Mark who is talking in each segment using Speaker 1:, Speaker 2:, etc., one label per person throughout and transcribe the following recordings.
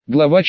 Speaker 1: Глава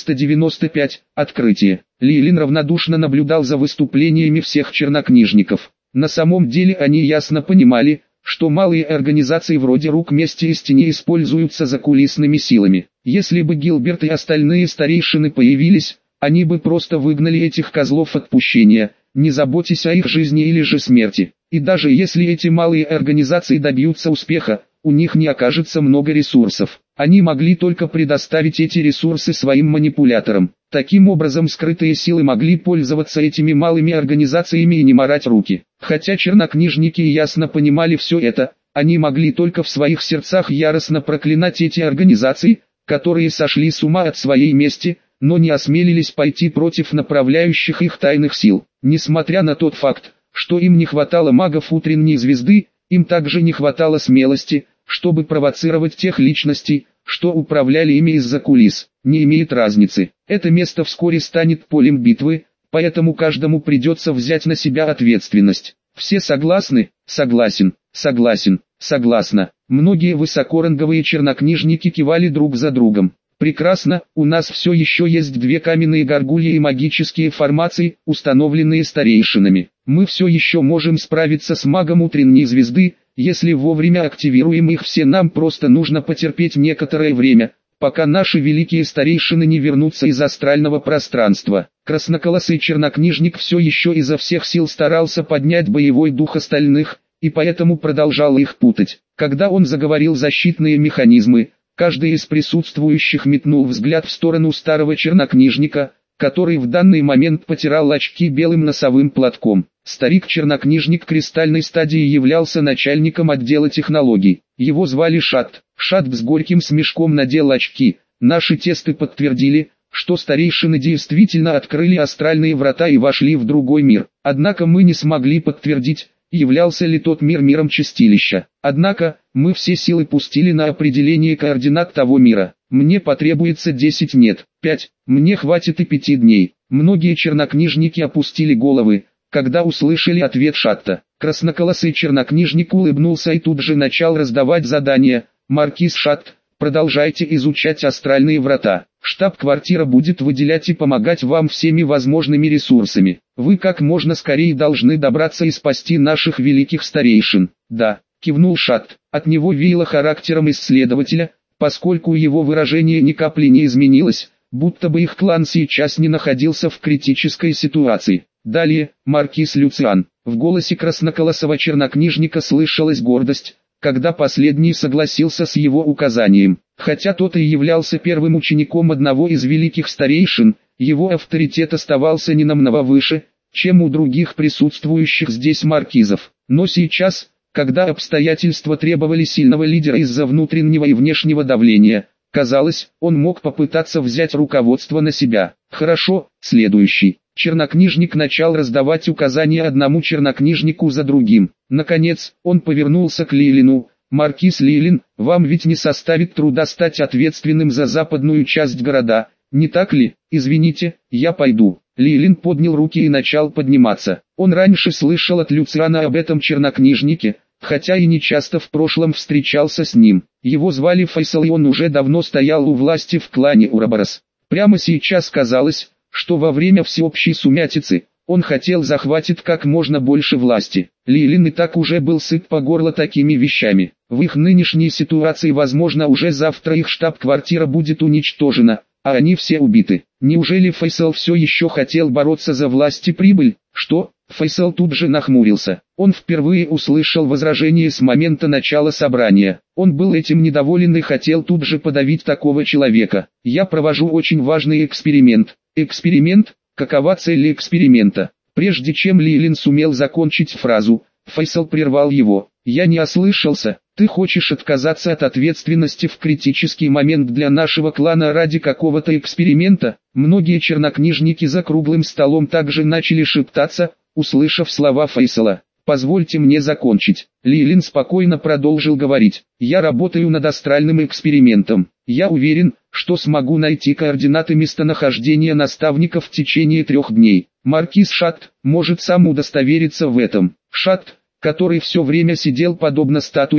Speaker 1: 495. Открытие. Лилин равнодушно наблюдал за выступлениями всех чернокнижников. На самом деле они ясно понимали, что малые организации вроде «Рук мести из тени» используются закулисными силами. Если бы Гилберт и остальные старейшины появились, они бы просто выгнали этих козлов отпущения, не заботясь о их жизни или же смерти. И даже если эти малые организации добьются успеха, у них не окажется много ресурсов. Они могли только предоставить эти ресурсы своим манипуляторам. Таким образом скрытые силы могли пользоваться этими малыми организациями и не марать руки. Хотя чернокнижники ясно понимали все это, они могли только в своих сердцах яростно проклинать эти организации, которые сошли с ума от своей мести, но не осмелились пойти против направляющих их тайных сил. Несмотря на тот факт, что им не хватало магов утренней звезды, им также не хватало смелости, чтобы провоцировать тех личностей, что управляли ими из-за кулис. Не имеет разницы. Это место вскоре станет полем битвы, поэтому каждому придется взять на себя ответственность. Все согласны? Согласен, согласен, согласна. Многие высокоранговые чернокнижники кивали друг за другом. Прекрасно, у нас все еще есть две каменные горгульи и магические формации, установленные старейшинами. Мы все еще можем справиться с магом утренней звезды, если вовремя активируем их все. Нам просто нужно потерпеть некоторое время, пока наши великие старейшины не вернутся из астрального пространства. Красноколосый чернокнижник все еще изо всех сил старался поднять боевой дух остальных, и поэтому продолжал их путать. Когда он заговорил защитные механизмы, каждый из присутствующих метнул взгляд в сторону старого чернокнижника, который в данный момент потирал очки белым носовым платком. Старик-чернокнижник кристальной стадии являлся начальником отдела технологий. Его звали Шат. Шат с горьким смешком надел очки. Наши тесты подтвердили, что старейшины действительно открыли астральные врата и вошли в другой мир. Однако мы не смогли подтвердить, являлся ли тот мир миром чистилища. Однако, мы все силы пустили на определение координат того мира. Мне потребуется 10, нет, 5, мне хватит и 5 дней. Многие чернокнижники опустили головы, когда услышали ответ Шатта. Красноколосый чернокнижник улыбнулся и тут же начал раздавать задания. Маркиз Шатт, продолжайте изучать астральные врата. Штаб-квартира будет выделять и помогать вам всеми возможными ресурсами. Вы как можно скорее должны добраться и спасти наших великих старейшин. Да, кивнул Шатт. От него веяло характером исследователя, поскольку его выражение ни капли не изменилось, будто бы их клан сейчас не находился в критической ситуации. Далее, маркиз Люциан. В голосе красноколосого чернокнижника слышалась гордость, когда последний согласился с его указанием. Хотя тот и являлся первым учеником одного из великих старейшин, его авторитет оставался ненамного выше, чем у других присутствующих здесь маркизов. Но сейчас, когда обстоятельства требовали сильного лидера из-за внутреннего и внешнего давления, казалось, он мог попытаться взять руководство на себя. Хорошо, следующий. Чернокнижник начал раздавать указания одному чернокнижнику за другим. Наконец, он повернулся к Лилину. «Маркиз Лилин, вам ведь не составит труда стать ответственным за западную часть города, не так ли? Извините, я пойду». Лилин поднял руки и начал подниматься. Он раньше слышал от Люциана об этом чернокнижнике, хотя и не часто в прошлом встречался с ним. Его звали Файсал, и он уже давно стоял у власти в клане Ураборос. Прямо сейчас казалось, что во время всеобщей сумятицы, он хотел захватить как можно больше власти. Лилин и так уже был сыт по горло такими вещами. В их нынешней ситуации возможно уже завтра их штаб-квартира будет уничтожена, а они все убиты. Неужели Файсал все еще хотел бороться за власть и прибыль? Что? Файсал тут же нахмурился. Он впервые услышал возражение с момента начала собрания. Он был этим недоволен и хотел тут же подавить такого человека. «Я провожу очень важный эксперимент». «Эксперимент? Какова цель эксперимента?» Прежде чем Лилин сумел закончить фразу, Файсал прервал его. «Я не ослышался, ты хочешь отказаться от ответственности в критический момент для нашего клана ради какого-то эксперимента?» Многие чернокнижники за круглым столом также начали шептаться, услышав слова Файсала. «Позвольте мне закончить». Лилин спокойно продолжил говорить. «Я работаю над астральным экспериментом. Я уверен, что смогу найти координаты местонахождения наставников в течение 3 дней. Маркиз Шатт может сам удостовериться в этом». Шатт, который все время сидел подобно статуе,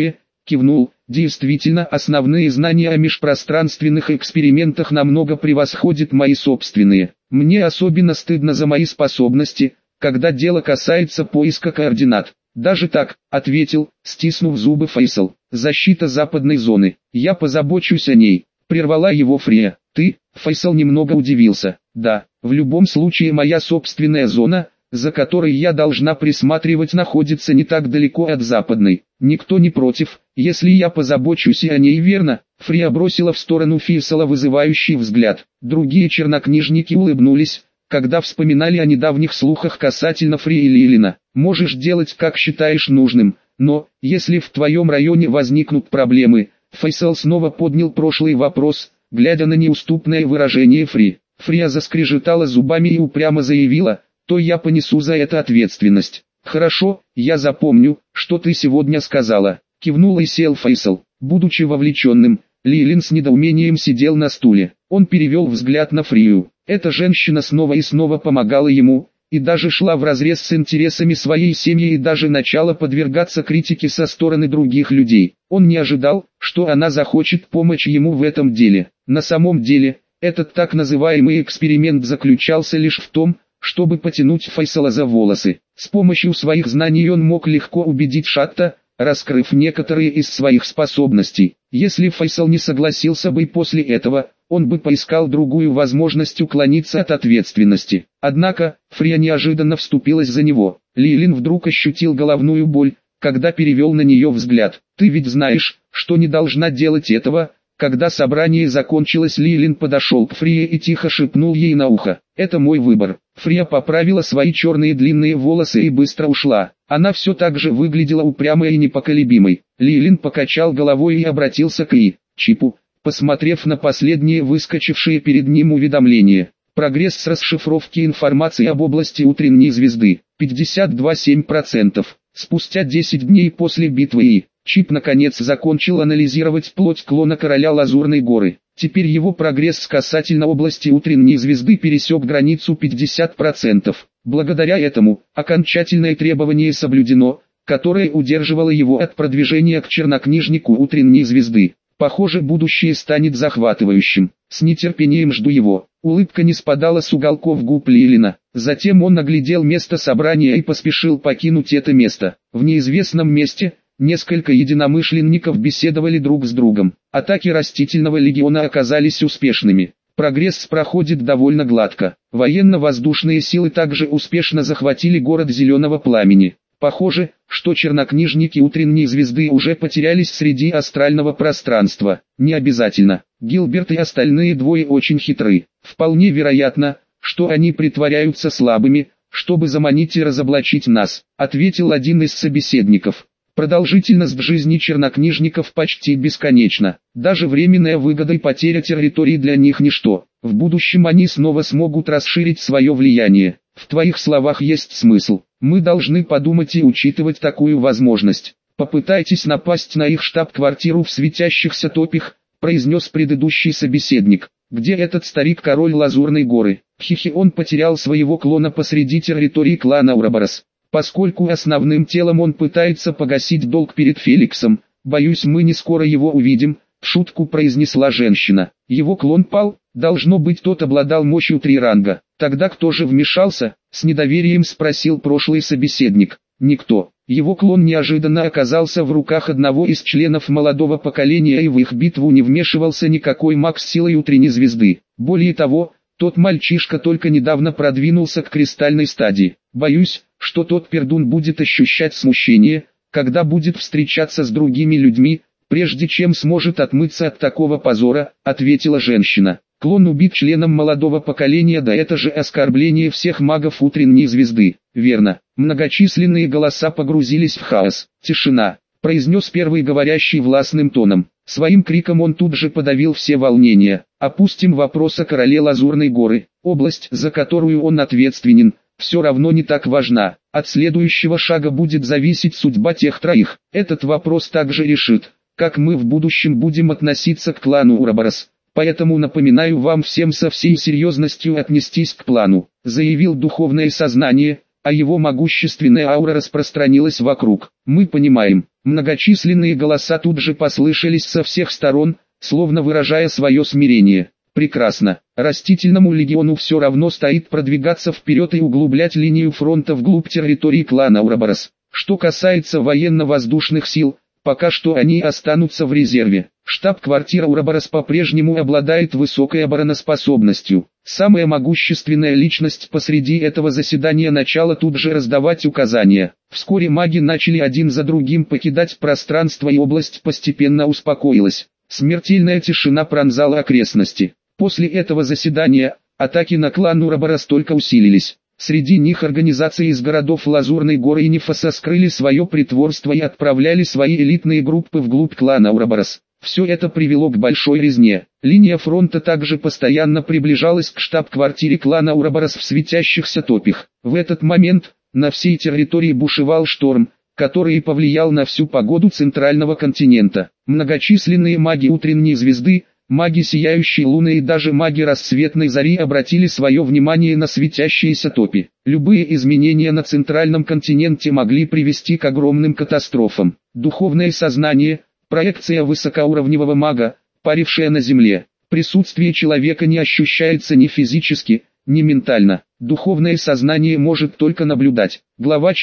Speaker 1: кивнул. Действительно, основные знания о межпространственных экспериментах намного превосходят мои собственные. Мне особенно стыдно за мои способности, когда дело касается поиска координат. Даже так, ответил, стиснув зубы Фейсал. Защита западной зоны. Я позабочусь о ней. Прервала его Фрия. Ты? Фейсал немного удивился. Да, в любом случае моя собственная зона, за которой я должна присматривать, находится не так далеко от западной. Никто не против, если я позабочусь и о ней, верно? Фрия бросила в сторону Фейсала вызывающий взгляд. Другие чернокнижники улыбнулись, когда вспоминали о недавних слухах касательно Фрии и Лилина. Можешь делать как считаешь нужным, но, если в твоем районе возникнут проблемы, Фейсал снова поднял прошлый вопрос, глядя на неуступное выражение Фри. Фрия заскрежетала зубами и упрямо заявила, то я понесу за это ответственность. Хорошо, я запомню, что ты сегодня сказала. Кивнул и сел Фейсал. Будучи вовлеченным, Лилин с недоумением сидел на стуле. Он перевел взгляд на Фрию. Эта женщина снова и снова помогала ему, и даже шла вразрез с интересами своей семьи и даже начала подвергаться критике со стороны других людей. Он не ожидал, что она захочет помочь ему в этом деле. На самом деле, этот так называемый эксперимент заключался лишь в том, чтобы потянуть Фейсала за волосы. С помощью своих знаний он мог легко убедить Шатта, раскрыв некоторые из своих способностей. Если Фейсал не согласился бы после этого, он бы поискал другую возможность уклониться от ответственности. Однако, Фрия неожиданно вступилась за него. Лилин вдруг ощутил головную боль, когда перевел на нее взгляд. «Ты ведь знаешь, что не должна делать этого». Когда собрание закончилось, Лилин подошел к Фрие и тихо шепнул ей на ухо. «Это мой выбор». Фрия поправила свои черные длинные волосы и быстро ушла. Она все так же выглядела упрямой и непоколебимой. Лилин покачал головой и обратился к Чипу, посмотрев на последние выскочившие перед ним уведомления. Прогресс с расшифровки информации об области утренней звезды. 52,7%. Спустя 10 дней после битвы Чип наконец закончил анализировать плоть клона короля Лазурной горы. Теперь его прогресс касательно области утренней звезды пересек границу 50%. Благодаря этому, окончательное требование соблюдено, которое удерживало его от продвижения к чернокнижнику утренней звезды. Похоже, будущее станет захватывающим. С нетерпением жду его. Улыбка не спадала с уголков губ Лилина. Затем он оглядел место собрания и поспешил покинуть это место. В неизвестном месте несколько единомышленников беседовали друг с другом. Атаки растительного легиона оказались успешными. Прогресс проходит довольно гладко. Военно-воздушные силы также успешно захватили город Зеленого Пламени. Похоже, что чернокнижники утренней звезды уже потерялись среди астрального пространства. Не обязательно. Гилберт и остальные двое очень хитры. Вполне вероятно, что они притворяются слабыми, чтобы заманить и разоблачить нас, ответил один из собеседников. Продолжительность жизни чернокнижников почти бесконечна. Даже временная выгода и потеря территории для них ничто. В будущем они снова смогут расширить свое влияние. В твоих словах есть смысл. Мы должны подумать и учитывать такую возможность. Попытайтесь напасть на их штаб-квартиру в светящихся топях, произнес предыдущий собеседник. Где этот старик-король Лазурной горы? Хихи, он потерял своего клона посреди территории клана Ураборос. Поскольку основным телом он пытается погасить долг перед Феликсом, боюсь, мы не скоро его увидим, в шутку произнесла женщина. Его клон пал, должно быть, тот обладал мощью 3 ранга. Тогда кто же вмешался? С недоверием спросил прошлый собеседник. Никто. Его клон неожиданно оказался в руках одного из членов молодого поколения, и в их битву не вмешивался никакой маг с силой утренней звезды. Более того, тот мальчишка только недавно продвинулся к кристальной стадии. Боюсь, что тот пердун будет ощущать смущение, когда будет встречаться с другими людьми, прежде чем сможет отмыться от такого позора, ответила женщина. Клон убит членом молодого поколения, да это же оскорбление всех магов утренней звезды. Верно. Многочисленные голоса погрузились в хаос. Тишина, произнес первый говорящий властным тоном. Своим криком он тут же подавил все волнения. Опустим вопрос о короле Лазурной горы. Область, за которую он ответственен, все равно не так важна. От следующего шага будет зависеть судьба тех троих. Этот вопрос также решит, как мы в будущем будем относиться к клану Ураборос. Поэтому напоминаю вам всем со всей серьезностью отнестись к плану, заявил духовное сознание, а его могущественная аура распространилась вокруг. Мы понимаем. Многочисленные голоса тут же послышались со всех сторон, словно выражая свое смирение. Прекрасно. Растительному легиону все равно стоит продвигаться вперед и углублять линию фронта вглубь территории клана Ураборос. Что касается военно-воздушных сил, пока что они останутся в резерве. Штаб-квартира Ураборос по-прежнему обладает высокой обороноспособностью. Самая могущественная личность посреди этого заседания начала тут же раздавать указания. Вскоре маги начали один за другим покидать пространство, и область постепенно успокоилась. Смертельная тишина пронзала окрестности. После этого заседания атаки на клан Ураборос только усилились. Среди них организации из городов Лазурной горы и Нефоса скрыли свое притворство и отправляли свои элитные группы вглубь клана Ураборос. Все это привело к большой резне. Линия фронта также постоянно приближалась к штаб-квартире клана Ураборос в светящихся топях. В этот момент на всей территории бушевал шторм, который повлиял на всю погоду центрального континента. Многочисленные маги утренней звезды, маги сияющей луны и даже маги рассветной зари обратили свое внимание на светящиеся топи. Любые изменения на центральном континенте могли привести к огромным катастрофам. Духовное сознание, проекция высокоуровневого мага, парившая на земле. Присутствие человека не ощущается ни физически, ни ментально. Духовное сознание может только наблюдать. Глава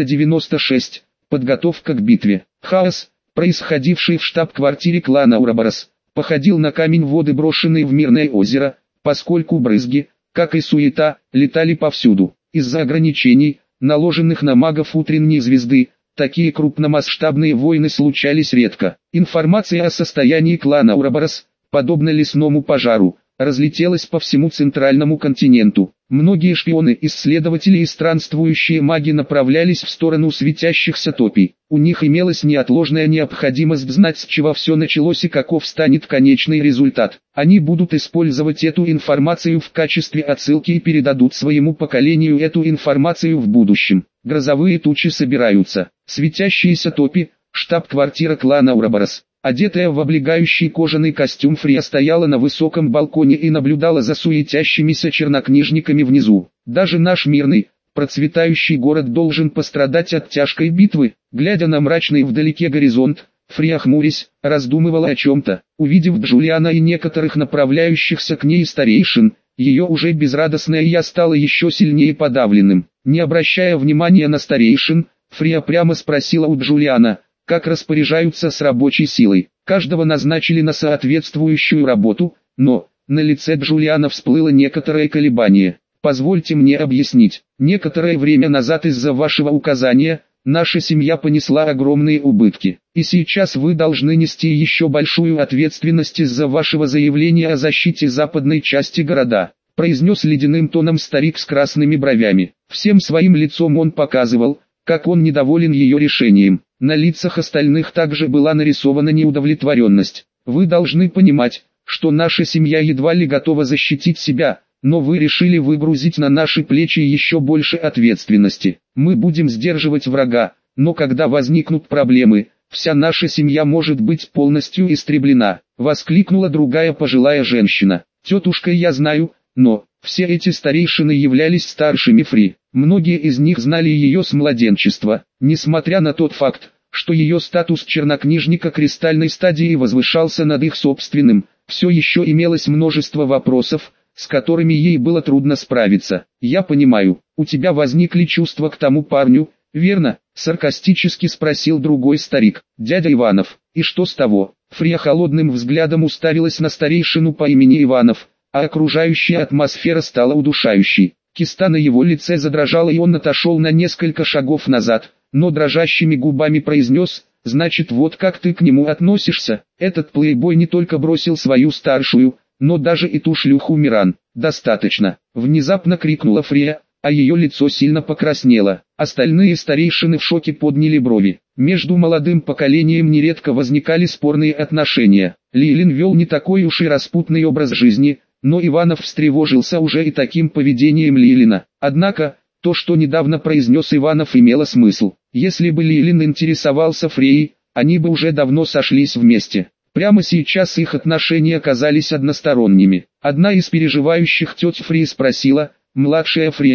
Speaker 1: 496. Подготовка к битве. Хаос, происходивший в штаб-квартире клана Ураборос, походил на камень воды, брошенный в мирное озеро, поскольку брызги, как и суета, летали повсюду. Из-за ограничений, наложенных на магов утренней звезды, такие крупномасштабные войны случались редко. Информация о состоянии клана Ураборос, подобно лесному пожару, разлетелась по всему центральному континенту. Многие шпионы, исследователи и странствующие маги направлялись в сторону светящихся топий. У них имелась неотложная необходимость знать, с чего все началось и каков станет конечный результат. Они будут использовать эту информацию в качестве отсылки и передадут своему поколению эту информацию в будущем. Грозовые тучи собираются. Светящиеся топи, штаб-квартира клана Ураборос. Одетая в облегающий кожаный костюм, Фрия стояла на высоком балконе и наблюдала за суетящимися чернокнижниками внизу. Даже наш мирный, процветающий город должен пострадать от тяжкой битвы. Глядя на мрачный вдалеке горизонт, Фрия, хмурясь, раздумывала о чем-то. Увидев Джулиана и некоторых направляющихся к ней старейшин, ее уже безрадостное я стало еще сильнее подавленным. Не обращая внимания на старейшин, Фрия прямо спросила у Джулиана, как распоряжаются с рабочей силой. Каждого назначили на соответствующую работу, но на лице Джулиана всплыло некоторое колебание. Позвольте мне объяснить. Некоторое время назад из-за вашего указания, наша семья понесла огромные убытки. И сейчас вы должны нести еще большую ответственность из-за вашего заявления о защите западной части города, произнес ледяным тоном старик с красными бровями. Всем своим лицом он показывал, как он недоволен ее решением. На лицах остальных также была нарисована неудовлетворенность. Вы должны понимать, что наша семья едва ли готова защитить себя, но вы решили выгрузить на наши плечи еще больше ответственности. Мы будем сдерживать врага, но когда возникнут проблемы, вся наша семья может быть полностью истреблена, воскликнула другая пожилая женщина. Тетушка, я знаю, но все эти старейшины являлись старшими Фри. Многие из них знали ее с младенчества, несмотря на тот факт, что ее статус чернокнижника кристальной стадии возвышался над их собственным, все еще имелось множество вопросов, с которыми ей было трудно справиться. «Я понимаю, у тебя возникли чувства к тому парню, верно?» — саркастически спросил другой старик, дядя Иванов. «И что с того?» Фрия холодным взглядом уставилась на старейшину по имени Иванов, а окружающая атмосфера стала удушающей. Киста на его лице задрожала, и он отошел на несколько шагов назад, но дрожащими губами произнес: «Значит, вот как ты к нему относишься?» Этот плейбой не только бросил свою старшую, но даже и ту шлюху Миран. «Достаточно!» — внезапно крикнула Фрия, а ее лицо сильно покраснело. Остальные старейшины в шоке подняли брови. Между молодым поколением нередко возникали спорные отношения. Лилин вел не такой уж и распутный образ жизни, но Иванов встревожился уже и таким поведением Лилина. Однако, то, что недавно произнес Иванов, имело смысл. Если бы Лилин интересовался Фреей, они бы уже давно сошлись вместе. Прямо сейчас их отношения казались односторонними. Одна из переживающих теть Фреи спросила: «Младшая Фрея,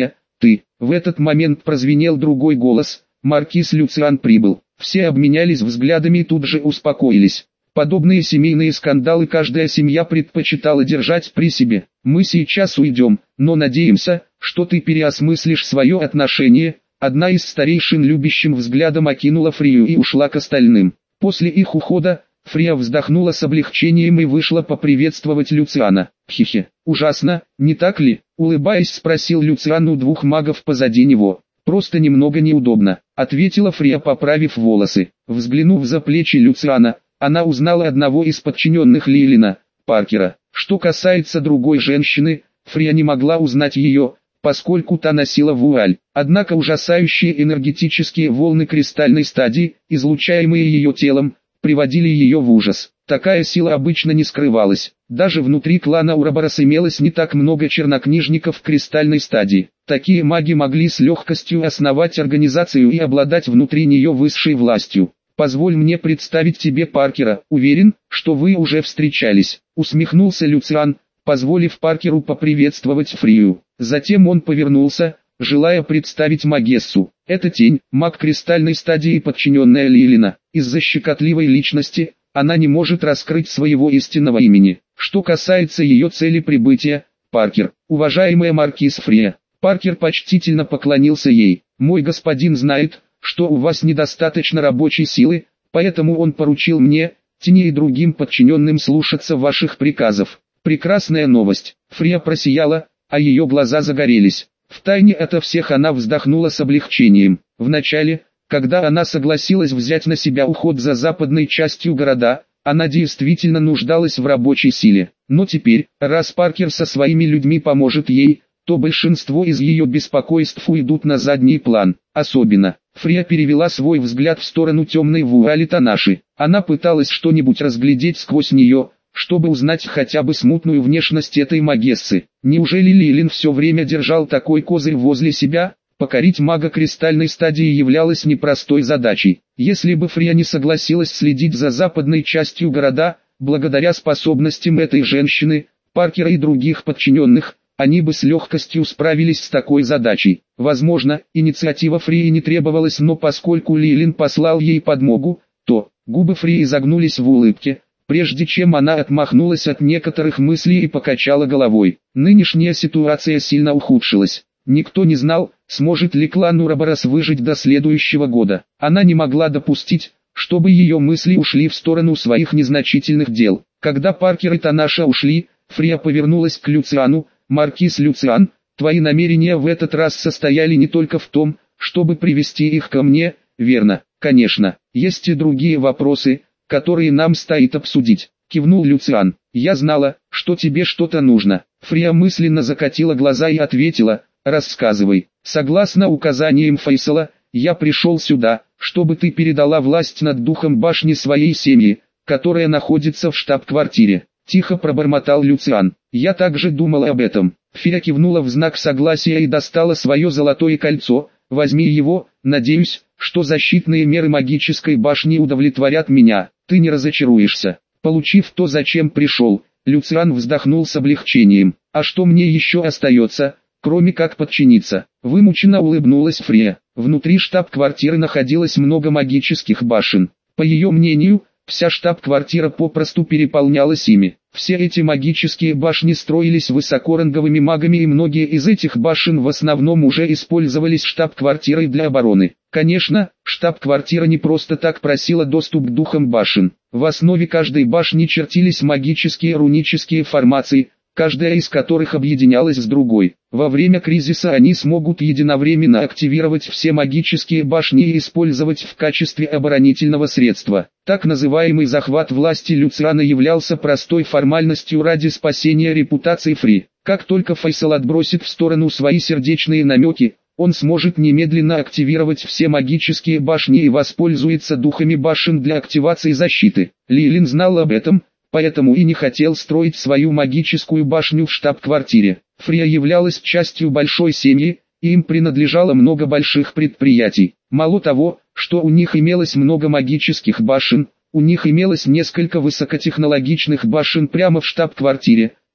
Speaker 1: Ты. В этот момент прозвенел другой голос. Маркиз Люциан прибыл. Все обменялись взглядами и тут же успокоились. Подобные семейные скандалы каждая семья предпочитала держать при себе. Мы сейчас уйдем, но надеемся, что ты переосмыслишь свое отношение. Одна из старейшин любящим взглядом окинула Фрию и ушла к остальным. После их ухода, Фрия вздохнула с облегчением и вышла поприветствовать Люциана. «Хе-хе, ужасно, не так ли?» — улыбаясь, спросил Люциан у двух магов позади него. «Просто немного неудобно», — ответила Фрия, поправив волосы. Взглянув за плечи Люциана, она узнала одного из подчиненных Лилина, Паркера. Что касается другой женщины, Фрия не могла узнать ее, поскольку та носила вуаль. Однако ужасающие энергетические волны кристальной стадии, излучаемые ее телом, приводили ее в ужас. Такая сила обычно не скрывалась. Даже внутри клана Ураборос имелось не так много чернокнижников кристальной стадии. Такие маги могли с легкостью основать организацию и обладать внутри нее высшей властью. «Позволь мне представить тебе Паркера, уверен, что вы уже встречались», — усмехнулся Люциан, позволив Паркеру поприветствовать Фрию. Затем он повернулся, желая представить Магессу. Это тень, маг кристальной стадии, подчиненная Лилина. Из-за щекотливой личности, она не может раскрыть своего истинного имени. Что касается ее цели прибытия, Паркер, уважаемая маркиз Фрия. Паркер почтительно поклонился ей. «Мой господин знает, что у вас недостаточно рабочей силы, поэтому он поручил мне, тени и другим подчиненным слушаться ваших приказов». Прекрасная новость. Фрия просияла, а ее глаза загорелись. Втайне ото всех она вздохнула с облегчением. Вначале, когда она согласилась взять на себя уход за западной частью города, она действительно нуждалась в рабочей силе. Но теперь, раз Паркер со своими людьми поможет ей, то большинство из ее беспокойств уйдут на задний план. Особенно, Фрия перевела свой взгляд в сторону темной вуали Танаши. Она пыталась что-нибудь разглядеть сквозь нее, чтобы узнать хотя бы смутную внешность этой Магессы. Неужели Лилин все время держал такой козырь возле себя? Покорить мага кристальной стадии являлось непростой задачей. Если бы Фрия не согласилась следить за западной частью города, благодаря способностям этой женщины, Паркера и других подчиненных, они бы с легкостью справились с такой задачей. Возможно, инициатива Фрии не требовалась, но поскольку Лилин послал ей подмогу, то губы Фрии загнулись в улыбке, прежде чем она отмахнулась от некоторых мыслей и покачала головой. Нынешняя ситуация сильно ухудшилась. Никто не знал, сможет ли клан Ураборос выжить до следующего года. Она не могла допустить, чтобы ее мысли ушли в сторону своих незначительных дел. Когда Паркер и Танаша ушли, Фрия повернулась к Люциану. «Маркиз Люциан, твои намерения в этот раз состояли не только в том, чтобы привести их ко мне, верно? Конечно, есть и другие вопросы, которые нам стоит обсудить», — кивнул Люциан. «Я знала, что тебе что-то нужно». Фрия мысленно закатила глаза и ответила: «Рассказывай». «Согласно указаниям Фейсала, я пришел сюда, чтобы ты передала власть над духом башни своей семьи, которая находится в штаб-квартире», — тихо пробормотал Люциан. «Я также думала об этом». Фрия кивнула в знак согласия и достала свое золотое кольцо. «Возьми его, надеюсь, что защитные меры магической башни удовлетворят меня, ты не разочаруешься». Получив то, зачем пришел, Люциан вздохнул с облегчением. «А что мне еще остается, кроме как подчиниться?» Вымученно улыбнулась Фрия. Внутри штаб-квартиры находилось много магических башен. По ее мнению, вся штаб-квартира попросту переполнялась ими. Все эти магические башни строились высокоранговыми магами, и многие из этих башен в основном уже использовались штаб-квартирой для обороны. Конечно, штаб-квартира не просто так просила доступ к духам башен. В основе каждой башни чертились магические рунические формации, каждая из которых объединялась с другой. Во время кризиса они смогут единовременно активировать все магические башни и использовать в качестве оборонительного средства. Так называемый захват власти Люциана являлся простой формальностью ради спасения репутации Фри. Как только Фейсал отбросит в сторону свои сердечные намеки, он сможет немедленно активировать все магические башни и воспользуется духами башен для активации защиты. Лилин знал об этом, поэтому и не хотел строить свою магическую башню в штаб-квартире. Фрия являлась частью большой семьи, и им принадлежало много больших предприятий. Мало того, что у них имелось много магических башен, у них имелось несколько высокотехнологичных башен прямо в штаб-квартире,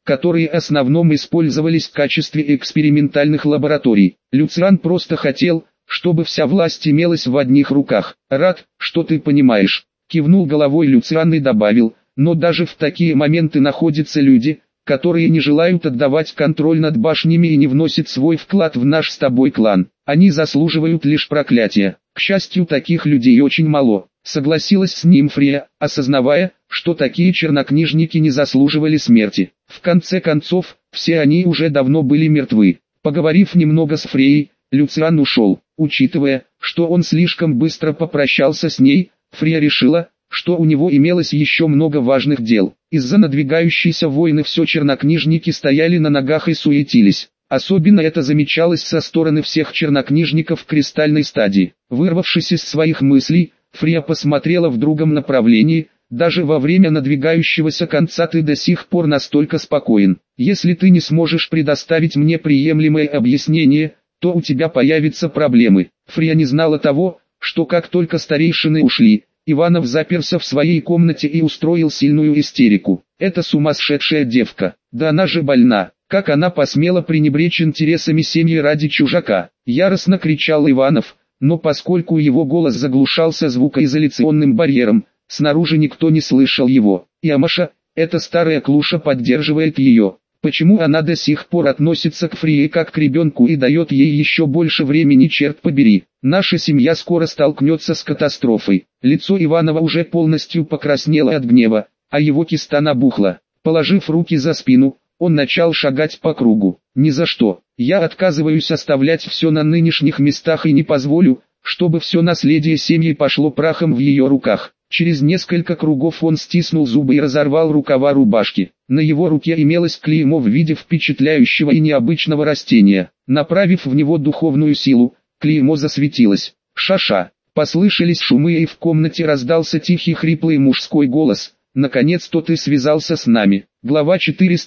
Speaker 1: которые в основном использовались в качестве экспериментальных лабораторий. Люциан просто хотел, чтобы вся власть имелась в одних руках. «Рад, что ты понимаешь», — кивнул головой Люциан и добавил, «но даже в такие моменты находятся люди, которые не желают отдавать контроль над башнями и не вносят свой вклад в наш с тобой клан. Они заслуживают лишь проклятия. К счастью, таких людей очень мало», — согласилась с ним Фрия, осознавая, что такие чернокнижники не заслуживали смерти. В конце концов, все они уже давно были мертвы. Поговорив немного с Фрией, Люциан ушел. Учитывая, что он слишком быстро попрощался с ней, Фрия решила, что у него имелось еще много важных дел. Из-за надвигающейся войны все чернокнижники стояли на ногах и суетились. Особенно это замечалось со стороны всех чернокнижников в кристальной стадии. Вырвавшись из своих мыслей, Фрия посмотрела в другом направлении. Даже во время надвигающегося конца ты до сих пор настолько спокоен. Если ты не сможешь предоставить мне приемлемое объяснение, то у тебя появятся проблемы. Фрия не знала того, что как только старейшины ушли, Иванов заперся в своей комнате и устроил сильную истерику. Это сумасшедшая девка. Да она же больна. Как она посмела пренебречь интересами семьи ради чужака? Яростно кричал Иванов, но поскольку его голос заглушался звукоизоляционным барьером, снаружи никто не слышал его. И Амаша, эта старая клуша, поддерживает ее. Почему она до сих пор относится к Фрие как к ребенку и дает ей еще больше времени, черт побери? Наша семья скоро столкнется с катастрофой. Лицо Иванова уже полностью покраснело от гнева, а его киста набухла. Положив руки за спину, он начал шагать по кругу. «Ни за что. Я отказываюсь оставлять все на нынешних местах и не позволю, чтобы все наследие семьи пошло прахом в ее руках». Через несколько кругов он стиснул зубы и разорвал рукава рубашки. На его руке имелось клеймо в виде впечатляющего и необычного растения. Направив в него духовную силу, клеймо засветилось. «Ша-ша!» Послышались шумы, и в комнате раздался тихий хриплый мужской голос. «Наконец-то ты связался с нами». Глава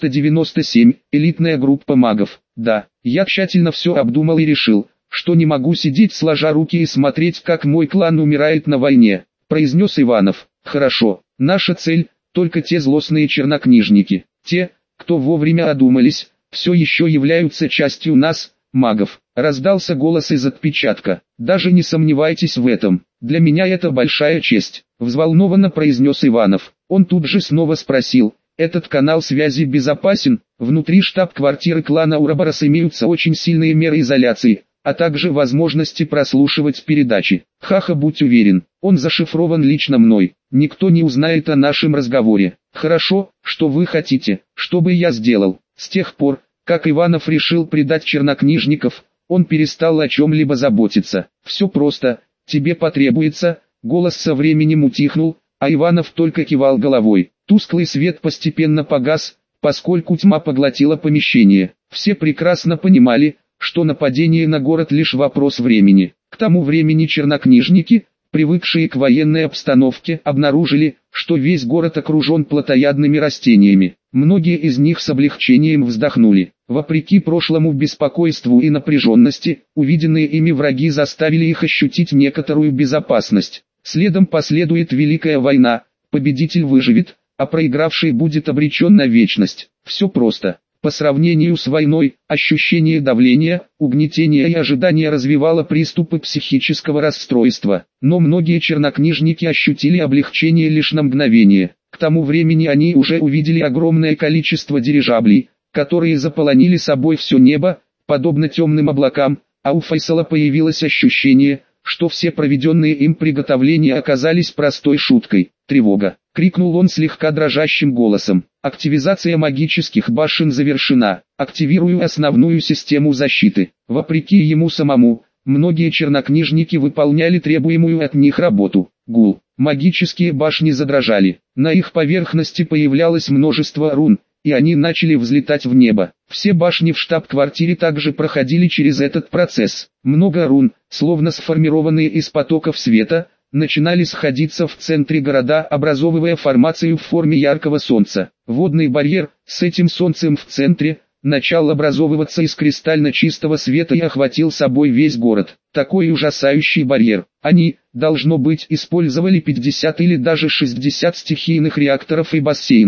Speaker 1: 497. Элитная группа магов. Да, я тщательно все обдумал и решил, что не могу сидеть сложа руки и смотреть, как мой клан умирает на войне, произнес Иванов. Хорошо, наша цель – только те злостные чернокнижники. Те, кто вовремя одумались, все еще являются частью нас, магов. Раздался голос из отпечатка. Даже не сомневайтесь в этом. Для меня это большая честь, взволнованно произнес Иванов. Он тут же снова спросил: этот канал связи безопасен? Внутри штаб-квартиры клана Ураборос имеются очень сильные меры изоляции, а также возможности прослушивать передачи. Хаха, будь уверен, он зашифрован лично мной. Никто не узнает о нашем разговоре. Хорошо, что вы хотите, чтобы я сделал? С тех пор, как Иванов решил предать чернокнижников, он перестал о чем-либо заботиться. Все просто, тебе потребуется. Голос со временем утихнул, а Иванов только кивал головой. Тусклый свет постепенно погас, поскольку тьма поглотила помещение. Все прекрасно понимали, что нападение на город лишь вопрос времени. К тому времени чернокнижники, привыкшие к военной обстановке, обнаружили, что весь город окружен плотоядными растениями. Многие из них с облегчением вздохнули. Вопреки прошлому беспокойству и напряженности, увиденные ими враги заставили их ощутить некоторую безопасность. Следом последует Великая война, победитель выживет, а проигравший будет обречен на вечность. Все просто. По сравнению с войной, ощущение давления, угнетения и ожидания развивало приступы психического расстройства. Но многие чернокнижники ощутили облегчение лишь на мгновение. К тому времени они уже увидели огромное количество дирижаблей, которые заполонили собой все небо, подобно темным облакам, а у Файсала появилось ощущение, что все проведенные им приготовления оказались простой шуткой. «Тревога!» — крикнул он слегка дрожащим голосом. «Активизация магических башен завершена. Активирую основную систему защиты». Вопреки ему самому, многие чернокнижники выполняли требуемую от них работу. Гул. Магические башни задрожали. На их поверхности появлялось множество рун, и они начали взлетать в небо. Все башни в штаб-квартире также проходили через этот процесс. Много рун, словно сформированные из потоков света, начинали сходиться в центре города, образовывая формацию в форме яркого солнца. Водный барьер, с этим солнцем в центре, начал образовываться из кристально чистого света и охватил собой весь город. Такой ужасающий барьер. Они, должно быть, использовали 50 или даже 60 стихийных реакторов и бассейнов.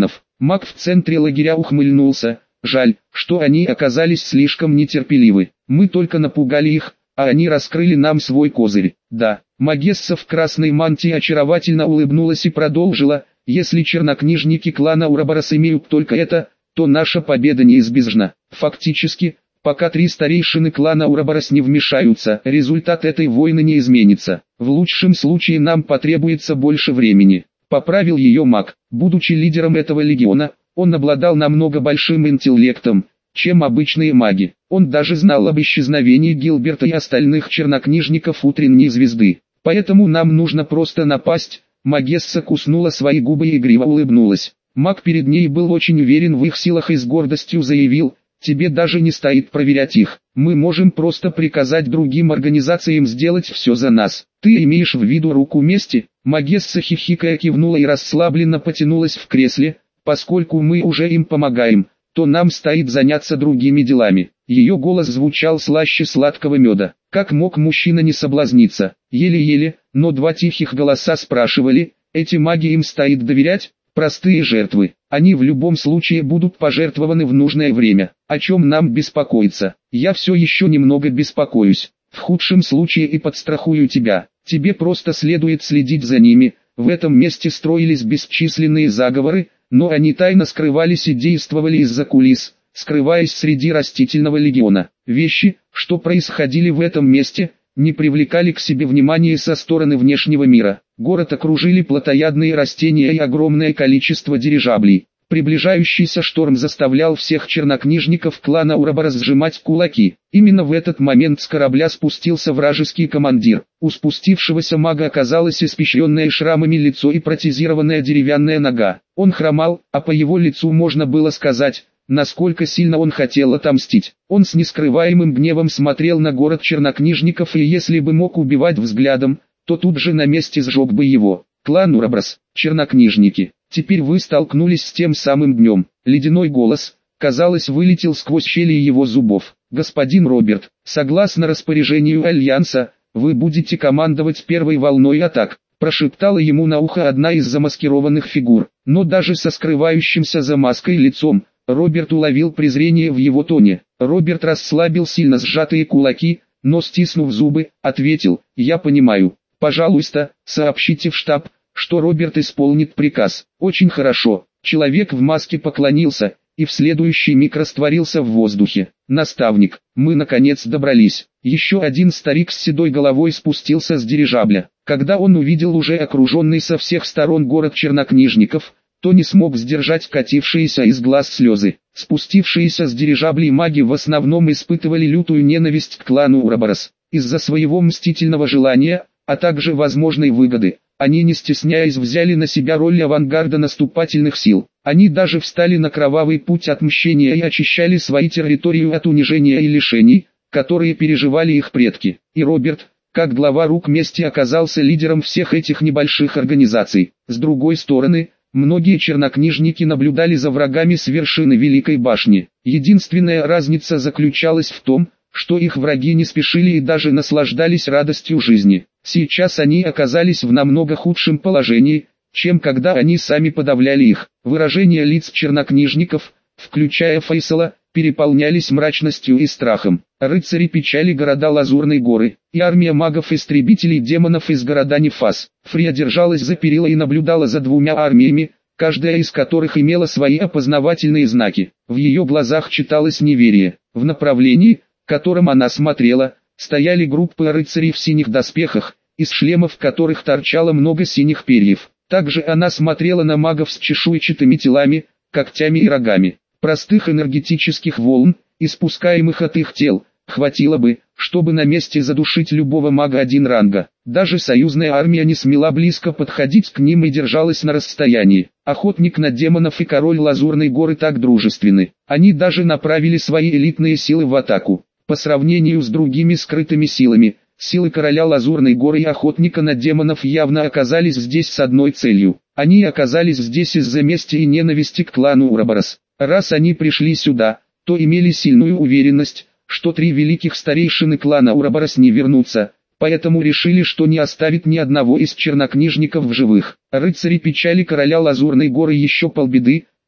Speaker 1: Маг в центре лагеря ухмыльнулся. Жаль, что они оказались слишком нетерпеливы. Мы только напугали их, а они раскрыли нам свой козырь. Да, магесса в красной мантии очаровательно улыбнулась и продолжила: если чернокнижники клана Ураборос имеют только это, то наша победа неизбежна. Фактически, пока 3 старейшины клана Ураборос не вмешаются, результат этой войны не изменится. В лучшем случае нам потребуется больше времени. Поправил ее маг. Будучи лидером этого легиона, он обладал намного большим интеллектом, чем обычные маги. Он даже знал об исчезновении Гилберта и остальных чернокнижников утренней звезды. Поэтому нам нужно просто напасть. Магесса куснула свои губы и игриво улыбнулась. Маг перед ней был очень уверен в их силах и с гордостью заявил: тебе даже не стоит проверять их. Мы можем просто приказать другим организациям сделать все за нас. Ты имеешь в виду руку мести? Магесса хихикая кивнула и расслабленно потянулась в кресле. Поскольку мы уже им помогаем, то нам стоит заняться другими делами. Ее голос звучал слаще сладкого меда. Как мог мужчина не соблазниться? Еле-еле, но 2 тихих голоса спрашивали: эти маги им стоит доверять? Простые жертвы. Они в любом случае будут пожертвованы в нужное время. О чем нам беспокоиться? Я все еще немного беспокоюсь. В худшем случае и подстрахую тебя. Тебе просто следует следить за ними. В этом месте строились бесчисленные заговоры, но они тайно скрывались и действовали из-за кулис, скрываясь среди растительного легиона. Вещи, что происходили в этом месте, не привлекали к себе внимания со стороны внешнего мира. Город окружили плотоядные растения и огромное количество дирижаблей. Приближающийся шторм заставлял всех чернокнижников клана Ураборос сжимать кулаки. Именно в этот момент с корабля спустился вражеский командир. У спустившегося мага оказалось испещренное шрамами лицо и протезированная деревянная нога. Он хромал, а по его лицу можно было сказать, насколько сильно он хотел отомстить. Он с нескрываемым гневом смотрел на город чернокнижников, и если бы мог убивать взглядом, то тут же на месте сжег бы его. Клан Ураборос, чернокнижники. Теперь вы столкнулись с тем самым днем. Ледяной голос, казалось, вылетел сквозь щели его зубов. Господин Роберт, согласно распоряжению Альянса, вы будете командовать первой волной атак, прошептала ему на ухо одна из замаскированных фигур. Но даже со скрывающимся за маской лицом, Роберт уловил презрение в его тоне. Роберт расслабил сильно сжатые кулаки, но стиснув зубы, ответил: я понимаю. Пожалуйста, сообщите в штаб, что Роберт исполнит приказ. Очень хорошо. Человек в маске поклонился, и в следующий миг растворился в воздухе. Наставник, мы наконец добрались. Еще один старик с седой головой спустился с дирижабля. Когда он увидел уже окруженный со всех сторон город чернокнижников, то не смог сдержать катившиеся из глаз слезы. Спустившиеся с дирижаблей маги в основном испытывали лютую ненависть к клану Ураборос. Из-за своего мстительного желания, а также возможной выгоды, они не стесняясь взяли на себя роль авангарда наступательных сил. Они даже встали на кровавый путь отмщения и очищали свои территории от унижения и лишений, которые переживали их предки. И Роберт, как глава рук мести, оказался лидером всех этих небольших организаций. С другой стороны, многие чернокнижники наблюдали за врагами с вершины Великой Башни. Единственная разница заключалась в том, что их враги не спешили и даже наслаждались радостью жизни. Сейчас они оказались в намного худшем положении, чем когда они сами подавляли их. Выражения лиц чернокнижников, включая Фейсала, переполнялись мрачностью и страхом. Рыцари печали города Лазурной горы, и армия магов-истребителей демонов из города Нефас. Фрия держалась за перила и наблюдала за 2 армиями, каждая из которых имела свои опознавательные знаки. В ее глазах читалось неверие. В направлении, которым она смотрела, стояли группы рыцарей в синих доспехах, из шлемов которых торчало много синих перьев. Также она смотрела на магов с чешуйчатыми телами, когтями и рогами. Простых энергетических волн, испускаемых от их тел, хватило бы, чтобы на месте задушить любого мага 1 ранга. Даже союзная армия не смела близко подходить к ним и держалась на расстоянии. Охотник на демонов и король Лазурной горы так дружественны. Они даже направили свои элитные силы в атаку. По сравнению с другими скрытыми силами, силы короля Лазурной горы и охотника на демонов явно оказались здесь с одной целью. Они оказались здесь из-за мести и ненависти к клану Ураборос. Раз они пришли сюда, то имели сильную уверенность, что 3 великих старейшины клана Ураборос не вернутся, поэтому решили, что не оставит ни одного из чернокнижников в живых. Рыцари печали короля Лазурной горы еще полбеды,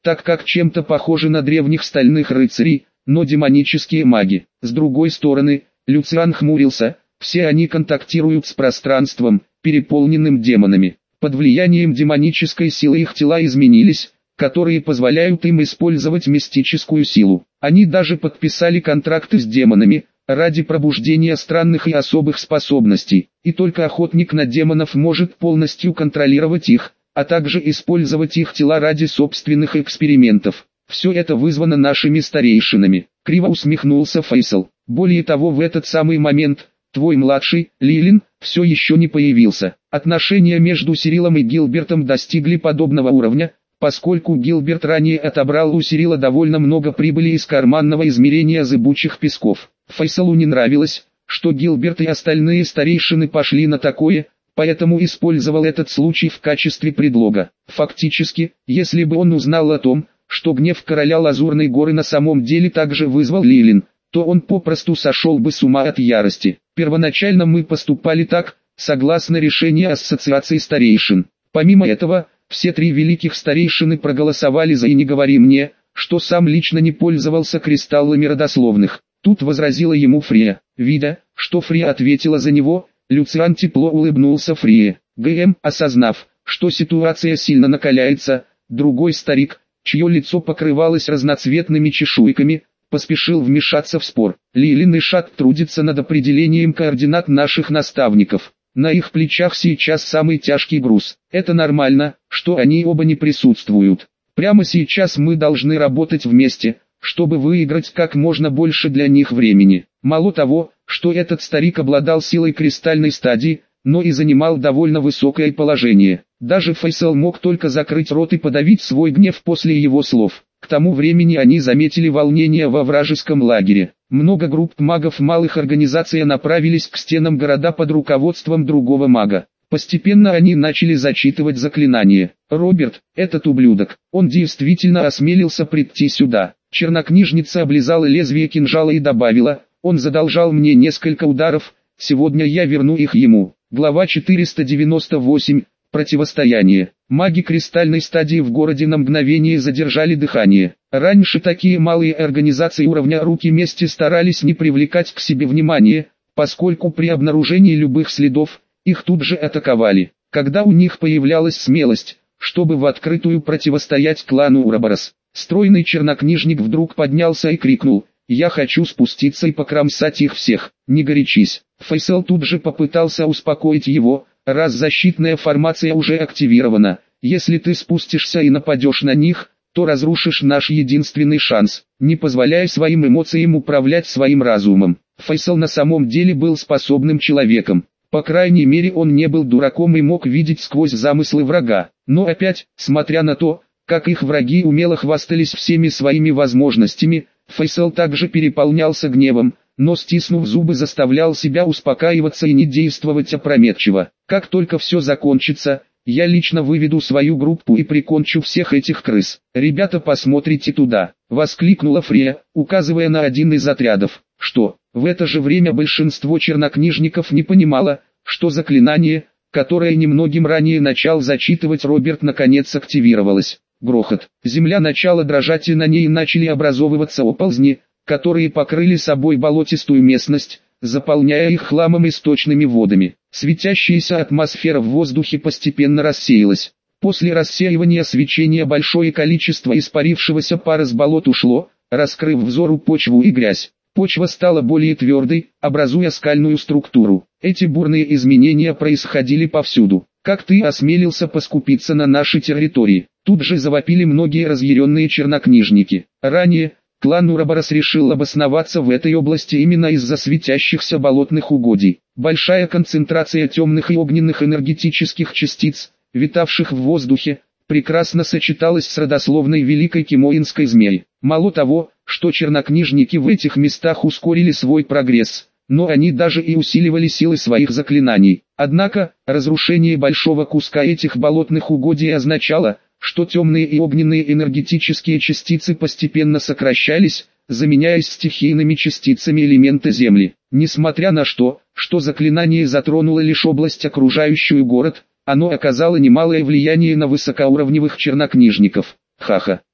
Speaker 1: так как чем-то похожи на древних стальных рыцарей, но демонические маги. С другой стороны, Люциан хмурился, все они контактируют с пространством, переполненным демонами. Под влиянием демонической силы их тела изменились, которые позволяют им использовать мистическую силу. Они даже подписали контракты с демонами, ради пробуждения странных и особых способностей, и только охотник на демонов может полностью контролировать их, а также использовать их тела ради собственных экспериментов. Все это вызвано нашими старейшинами. Криво усмехнулся Фейсал. Более того, в этот самый момент, твой младший, Лилин, все еще не появился. Отношения между Сирилом и Гилбертом достигли подобного уровня, поскольку Гилберт ранее отобрал у Сирила довольно много прибыли из карманного измерения зыбучих песков. Фейсалу не нравилось, что Гилберт и остальные старейшины пошли на такое, поэтому использовал этот случай в качестве предлога. Фактически, если бы он узнал о том, что гнев короля Лазурной горы на самом деле также вызвал Лилин, то он попросту сошел бы с ума от ярости. Первоначально мы поступали так, согласно решению ассоциации старейшин. Помимо этого, все три великих старейшины проголосовали за «и не говори мне», что сам лично не пользовался кристаллами родословных. Тут возразила ему Фрия. Видя, что Фрия ответила за него, Люциан тепло улыбнулся Фрие. Осознав, что ситуация сильно накаляется, другой старик, чье лицо покрывалось разноцветными чешуйками, поспешил вмешаться в спор. Лилин и Шат трудятся над определением координат наших наставников. На их плечах сейчас самый тяжкий груз. Это нормально, что они оба не присутствуют. Прямо сейчас мы должны работать вместе, чтобы выиграть как можно больше для них времени. Мало того, что этот старик обладал силой кристальной стадии, но и занимал довольно высокое положение. Даже Фейсал мог только закрыть рот и подавить свой гнев после его слов. К тому времени они заметили волнение во вражеском лагере. Много групп магов малых организаций направились к стенам города под руководством другого мага. Постепенно они начали зачитывать заклинания. Роберт, этот ублюдок, он действительно осмелился прийти сюда. Чернокнижница облизала лезвие кинжала и добавила: он задолжал мне несколько ударов, сегодня я верну их ему. Глава 498. Противостояние. Маги кристальной стадии в городе на мгновение задержали дыхание. Раньше такие малые организации уровня руки мести старались не привлекать к себе внимания, поскольку при обнаружении любых следов, их тут же атаковали. Когда у них появлялась смелость, чтобы в открытую противостоять клану Ураборос, стройный чернокнижник вдруг поднялся и крикнул: «Я хочу спуститься и покромсать их всех, не горячись». Фейсал тут же попытался успокоить его: раз защитная формация уже активирована, если ты спустишься и нападешь на них, то разрушишь наш единственный шанс. Не позволяя своим эмоциям управлять своим разумом. Фейсал на самом деле был способным человеком. По крайней мере, он не был дураком и мог видеть сквозь замыслы врага. Но опять, смотря на то, как их враги умело хвастались всеми своими возможностями, Фейсал также переполнялся гневом, но стиснув зубы заставлял себя успокаиваться и не действовать опрометчиво. Как только все закончится, я лично выведу свою группу и прикончу всех этих крыс. Ребята, посмотрите туда, воскликнула Фрия, указывая на один из отрядов. Что? В это же время большинство чернокнижников не понимало, что заклинание, которое немногим ранее начал зачитывать Роберт, наконец активировалось. Грохот. Земля начала дрожать, и на ней начали образовываться оползни, которые покрыли собой болотистую местность, заполняя их хламом и сточными водами. Светящаяся атмосфера в воздухе постепенно рассеялась. После рассеивания свечения большое количество испарившегося пара с болот ушло, раскрыв взору почву и грязь. Почва стала более твердой, образуя скальную структуру. Эти бурные изменения происходили повсюду. «Как ты осмелился поскупиться на нашей территории?» Тут же завопили многие разъяренные чернокнижники. Ранее, клан Ураборос решил обосноваться в этой области именно из-за светящихся болотных угодий. Большая концентрация темных и огненных энергетических частиц, витавших в воздухе, прекрасно сочеталась с родословной великой кимоинской змеей. Мало того, что чернокнижники в этих местах ускорили свой прогресс, но они даже и усиливали силы своих заклинаний. Однако, разрушение большого куска этих болотных угодий означало, что темные и огненные энергетические частицы постепенно сокращались, заменяясь стихийными частицами элемента Земли. Несмотря на что заклинание затронуло лишь область, окружающую город, оно оказало немалое влияние на высокоуровневых чернокнижников. Ха-ха.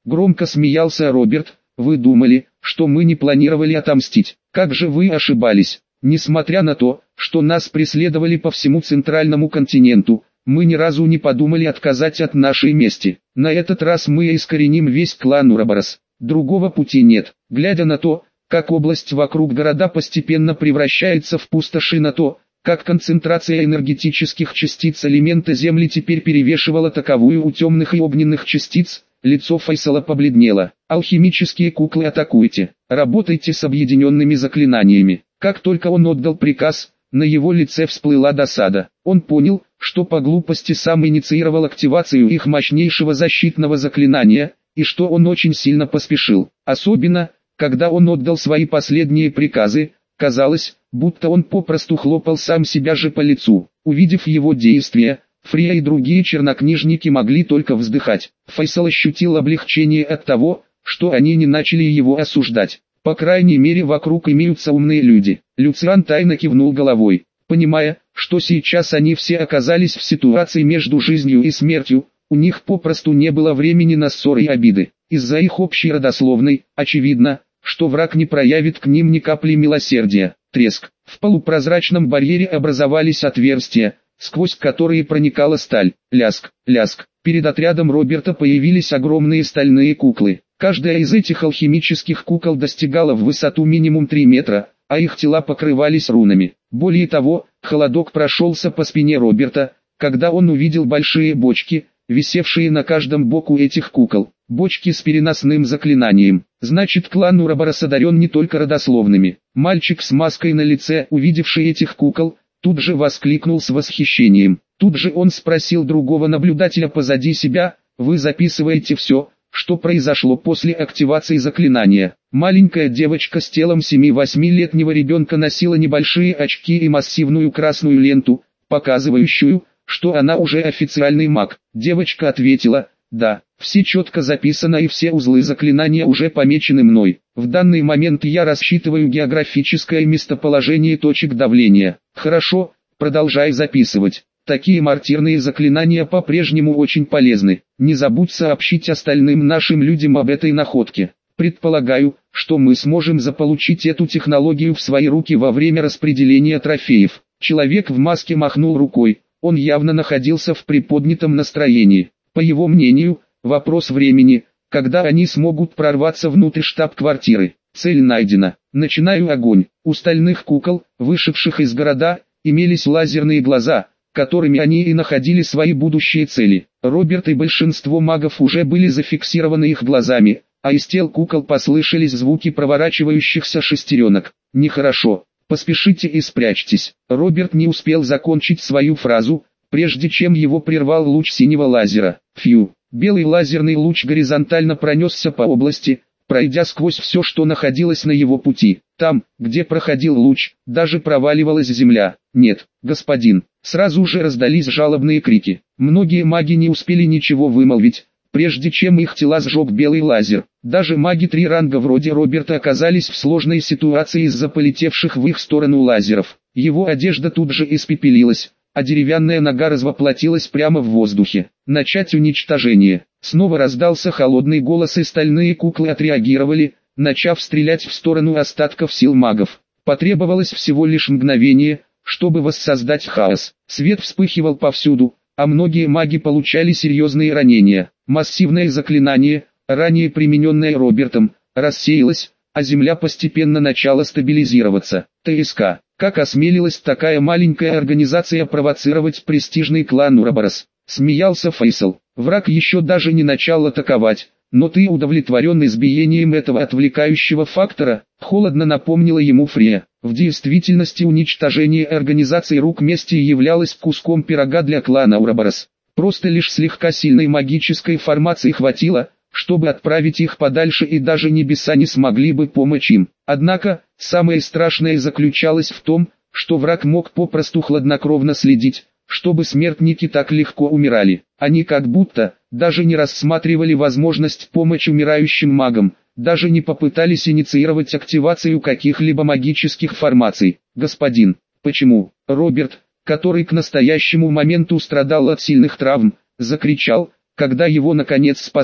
Speaker 1: Громко смеялся Роберт. Вы думали, что мы не планировали отомстить? Как же вы ошибались. Несмотря на то, что нас преследовали по всему центральному континенту, мы ни разу не подумали отказать от нашей мести. На этот раз мы искореним весь клан Ураборос. Другого пути нет. Глядя на то, как область вокруг города постепенно превращается в пустоши, на то, как концентрация энергетических частиц элемента Земли теперь перевешивала таковую у темных и огненных частиц, лицо Файсала побледнело. Алхимические куклы, атакуйте, работайте с объединенными заклинаниями. Как только он отдал приказ, на его лице всплыла досада. Он понял, что по глупости сам инициировал активацию их мощнейшего защитного заклинания, и что он очень сильно поспешил. Особенно, когда он отдал свои последние приказы, казалось, будто он попросту хлопал сам себя же по лицу. Увидев его действия, Фрия и другие чернокнижники могли только вздыхать. Файсал ощутил облегчение от того, что они не начали его осуждать. По крайней мере, вокруг имеются умные люди. Люциан тайно кивнул головой, понимая, что сейчас они все оказались в ситуации между жизнью и смертью. У них попросту не было времени на ссоры и обиды. Из-за их общей родословной, очевидно, что враг не проявит к ним ни капли милосердия. Треск. В полупрозрачном барьере образовались отверстия, сквозь которые проникала сталь. Ляск, ляск. Перед отрядом Роберта появились огромные стальные куклы. Каждая из этих алхимических кукол достигала в высоту минимум 3 метра, а их тела покрывались рунами. Более того, холодок прошелся по спине Роберта, когда он увидел большие бочки, висевшие на каждом боку этих кукол. Бочки с переносным заклинанием. Значит, клан Ураборос одарен не только родословными. Мальчик с маской на лице, увидевший этих кукол, тут же воскликнул с восхищением. Тут же он спросил другого наблюдателя позади себя: «Вы записываете все, что произошло после активации заклинания?» Маленькая девочка с телом 7-8-летнего ребенка носила небольшие очки и массивную красную ленту, показывающую, что она уже официальный маг. Девочка ответила: «Да, все четко записано и все узлы заклинания уже помечены мной. В данный момент я рассчитываю географическое местоположение точек давления». «Хорошо, продолжай записывать. Такие мартирные заклинания по-прежнему очень полезны. Не забудь сообщить остальным нашим людям об этой находке. Предполагаю, что мы сможем заполучить эту технологию в свои руки во время распределения трофеев». Человек в маске махнул рукой. Он явно находился в приподнятом настроении. По его мнению, вопрос времени, когда они смогут прорваться внутрь штаб-квартиры. Цель найдена. Начинаю огонь. У стальных кукол, вышедших из города, имелись лазерные глаза, которыми они и находили свои будущие цели. Роберт и большинство магов уже были зафиксированы их глазами, а из тел кукол послышались звуки проворачивающихся шестеренок. «Нехорошо. Поспешите и спрячьтесь». Роберт не успел закончить свою фразу, прежде чем его прервал луч синего лазера. Фью. Белый лазерный луч горизонтально пронесся по области, пройдя сквозь все, что находилось на его пути. Там, где проходил луч, даже проваливалась земля. «Нет, господин!» Сразу же раздались жалобные крики. Многие маги не успели ничего вымолвить, прежде чем их тела сжег белый лазер. Даже маги 3 ранга вроде Роберта оказались в сложной ситуации из-за полетевших в их сторону лазеров. Его одежда тут же испепелилась, а деревянная нога развоплотилась прямо в воздухе. «Начать уничтожение». Снова раздался холодный голос, и стальные куклы отреагировали, начав стрелять в сторону остатков сил магов. Потребовалось всего лишь мгновение, чтобы воссоздать хаос. Свет вспыхивал повсюду, а многие маги получали серьезные ранения. Массивное заклинание, ранее примененное Робертом, рассеялось, а земля постепенно начала стабилизироваться. ТСК. Как осмелилась такая маленькая организация провоцировать престижный клан Ураборос? Смеялся Файсал. Враг еще даже не начал атаковать, но ты удовлетворен избиением этого отвлекающего фактора, холодно напомнила ему Фрия. В действительности уничтожение организации рук мести являлось куском пирога для клана Ураборос. Просто лишь слегка сильной магической формации хватило, чтобы отправить их подальше, и даже небеса не смогли бы помочь им. Однако, самое страшное заключалось в том, что враг мог попросту хладнокровно следить, чтобы смертники так легко умирали. Они как будто даже не рассматривали возможность помочи умирающим магам, даже не попытались инициировать активацию каких-либо магических формаций. «Господин, почему?» Роберт, который к настоящему моменту страдал от сильных травм, закричал, когда его наконец спасли.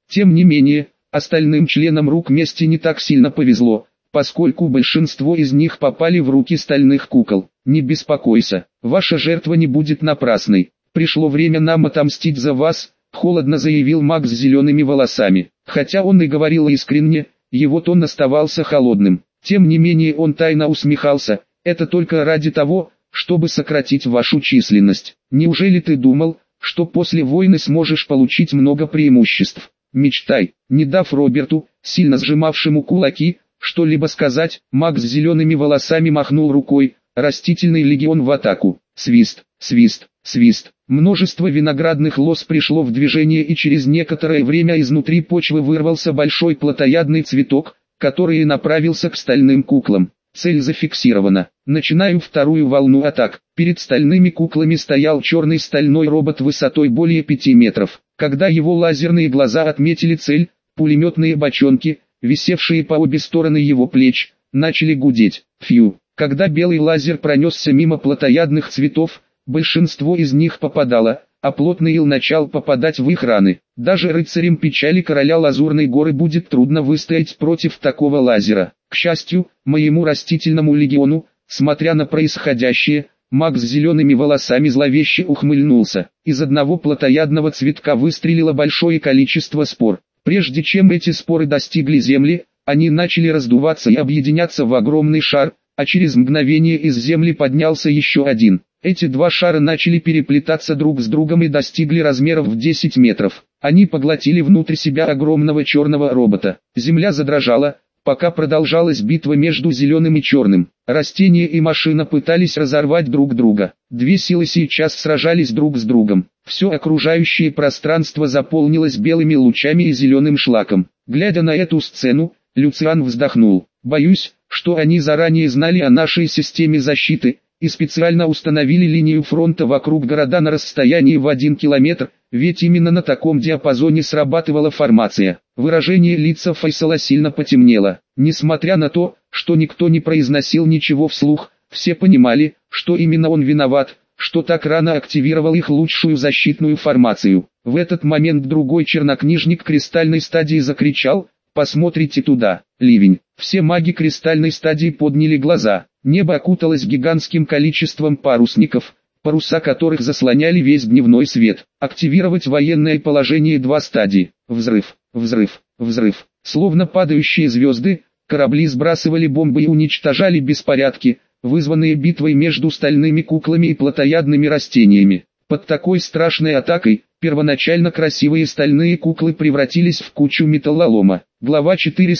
Speaker 1: Тем не менее, остальным членам рук мести не так сильно повезло, поскольку большинство из них попали в руки стальных кукол. Не беспокойся, ваша жертва не будет напрасной. Пришло время нам отомстить за вас, холодно заявил маг с зелеными волосами. Хотя он и говорил искренне, его тон оставался холодным. Тем не менее он тайно усмехался, это только ради того, чтобы сократить вашу численность. Неужели ты думал, что после войны сможешь получить много преимуществ? Мечтай. Не дав Роберту, сильно сжимавшему кулаки, что-либо сказать, маг с зелеными волосами махнул рукой, растительный легион в атаку. Свист, свист, свист. Множество виноградных лоз пришло в движение, и через некоторое время изнутри почвы вырвался большой плотоядный цветок, который и направился к стальным куклам. Цель зафиксирована. Начинаю вторую волну атак. Перед стальными куклами стоял черный стальной робот высотой более 5 метров. Когда его лазерные глаза отметили цель, пулеметные бочонки, висевшие по обе стороны его плеч, начали гудеть. Фью. Когда белый лазер пронесся мимо плотоядных цветов, большинство из них попадало, а плотный ил начал попадать в их раны. Даже рыцарям печали короля Лазурной горы будет трудно выстоять против такого лазера. К счастью, моему растительному легиону, смотря на происходящее, маг с зелеными волосами зловеще ухмыльнулся. Из одного плотоядного цветка выстрелило большое количество спор. Прежде чем эти споры достигли земли, они начали раздуваться и объединяться в огромный шар, а через мгновение из земли поднялся еще один. Эти два шара начали переплетаться друг с другом и достигли размеров в 10 метров. Они поглотили внутрь себя огромного черного робота. Земля задрожала, пока продолжалась битва между зеленым и черным. Растения и машина пытались разорвать друг друга. Две силы сейчас сражались друг с другом. Все окружающее пространство заполнилось белыми лучами и зеленым шлаком. Глядя на эту сцену, Люциан вздохнул. Боюсь, что они заранее знали о нашей системе защиты и специально установили линию фронта вокруг города на расстоянии в 1 километр, ведь именно на таком диапазоне срабатывала формация. Выражение лица Файсала сильно потемнело. Несмотря на то, что никто не произносил ничего вслух, все понимали, что именно он виноват, что так рано активировал их лучшую защитную формацию. В этот момент другой чернокнижник кристальной стадии закричал: «Посмотрите туда, ливень!» Все маги кристальной стадии подняли глаза. Небо окуталось гигантским количеством парусников, паруса которых заслоняли весь дневной свет. Активировать военное положение 2 стадии. Взрыв, взрыв, взрыв. Словно падающие звезды, корабли сбрасывали бомбы и уничтожали беспорядки, вызванные битвой между стальными куклами и плотоядными растениями. Под такой страшной атакой, первоначально красивые стальные куклы превратились в кучу металлолома. Глава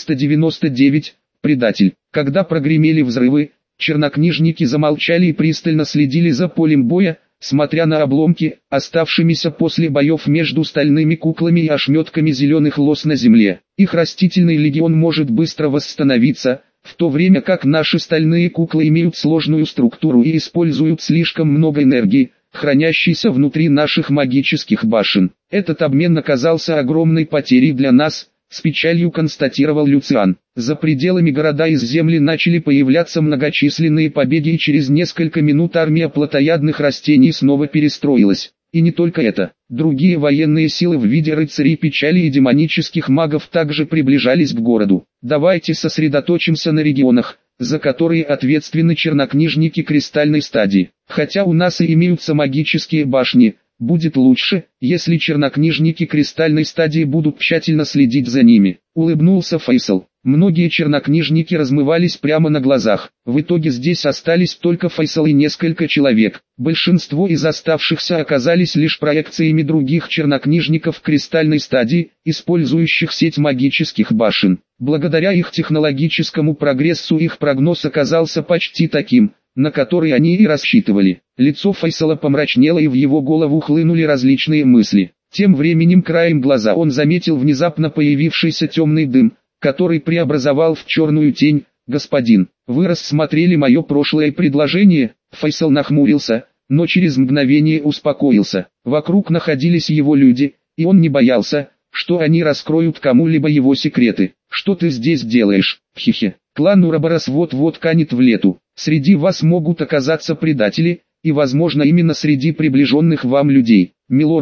Speaker 1: 499. Предатель. Когда прогремели взрывы, чернокнижники замолчали и пристально следили за полем боя, смотря на обломки, оставшимися после боев между стальными куклами и ошметками зеленых лоз на земле. Их растительный легион может быстро восстановиться, в то время как наши стальные куклы имеют сложную структуру и используют слишком много энергии, хранящейся внутри наших магических башен. Этот обмен оказался огромной потерей для нас, с печалью констатировал Люциан. За пределами города из земли начали появляться многочисленные побеги, и через несколько минут армия плотоядных растений снова перестроилась. И не только это. Другие военные силы в виде рыцарей печали и демонических магов также приближались к городу. Давайте сосредоточимся на регионах, за которые ответственны чернокнижники кристальной стадии. Хотя у нас и имеются магические башни, будет лучше, если чернокнижники кристальной стадии будут тщательно следить за ними. Улыбнулся Файсал. Многие чернокнижники размывались прямо на глазах. В итоге здесь остались только Файсал и несколько человек. Большинство из оставшихся оказались лишь проекциями других чернокнижников кристальной стадии, использующих сеть магических башен. Благодаря их технологическому прогрессу их прогноз оказался почти таким, на который они и рассчитывали. Лицо Файсала помрачнело, и в его голову хлынули различные мысли. Тем временем краем глаза он заметил внезапно появившийся темный дым, который преобразовал в черную тень. «Господин, вы рассмотрели мое прошлое предложение?» Файсал нахмурился, но через мгновение успокоился. Вокруг находились его люди, и он не боялся, что они раскроют кому-либо его секреты. «Что ты здесь делаешь, хихе? Клан Ураборос вот-вот канет в лету. Среди вас могут оказаться предатели, и возможно именно среди приближенных вам людей. Милорд,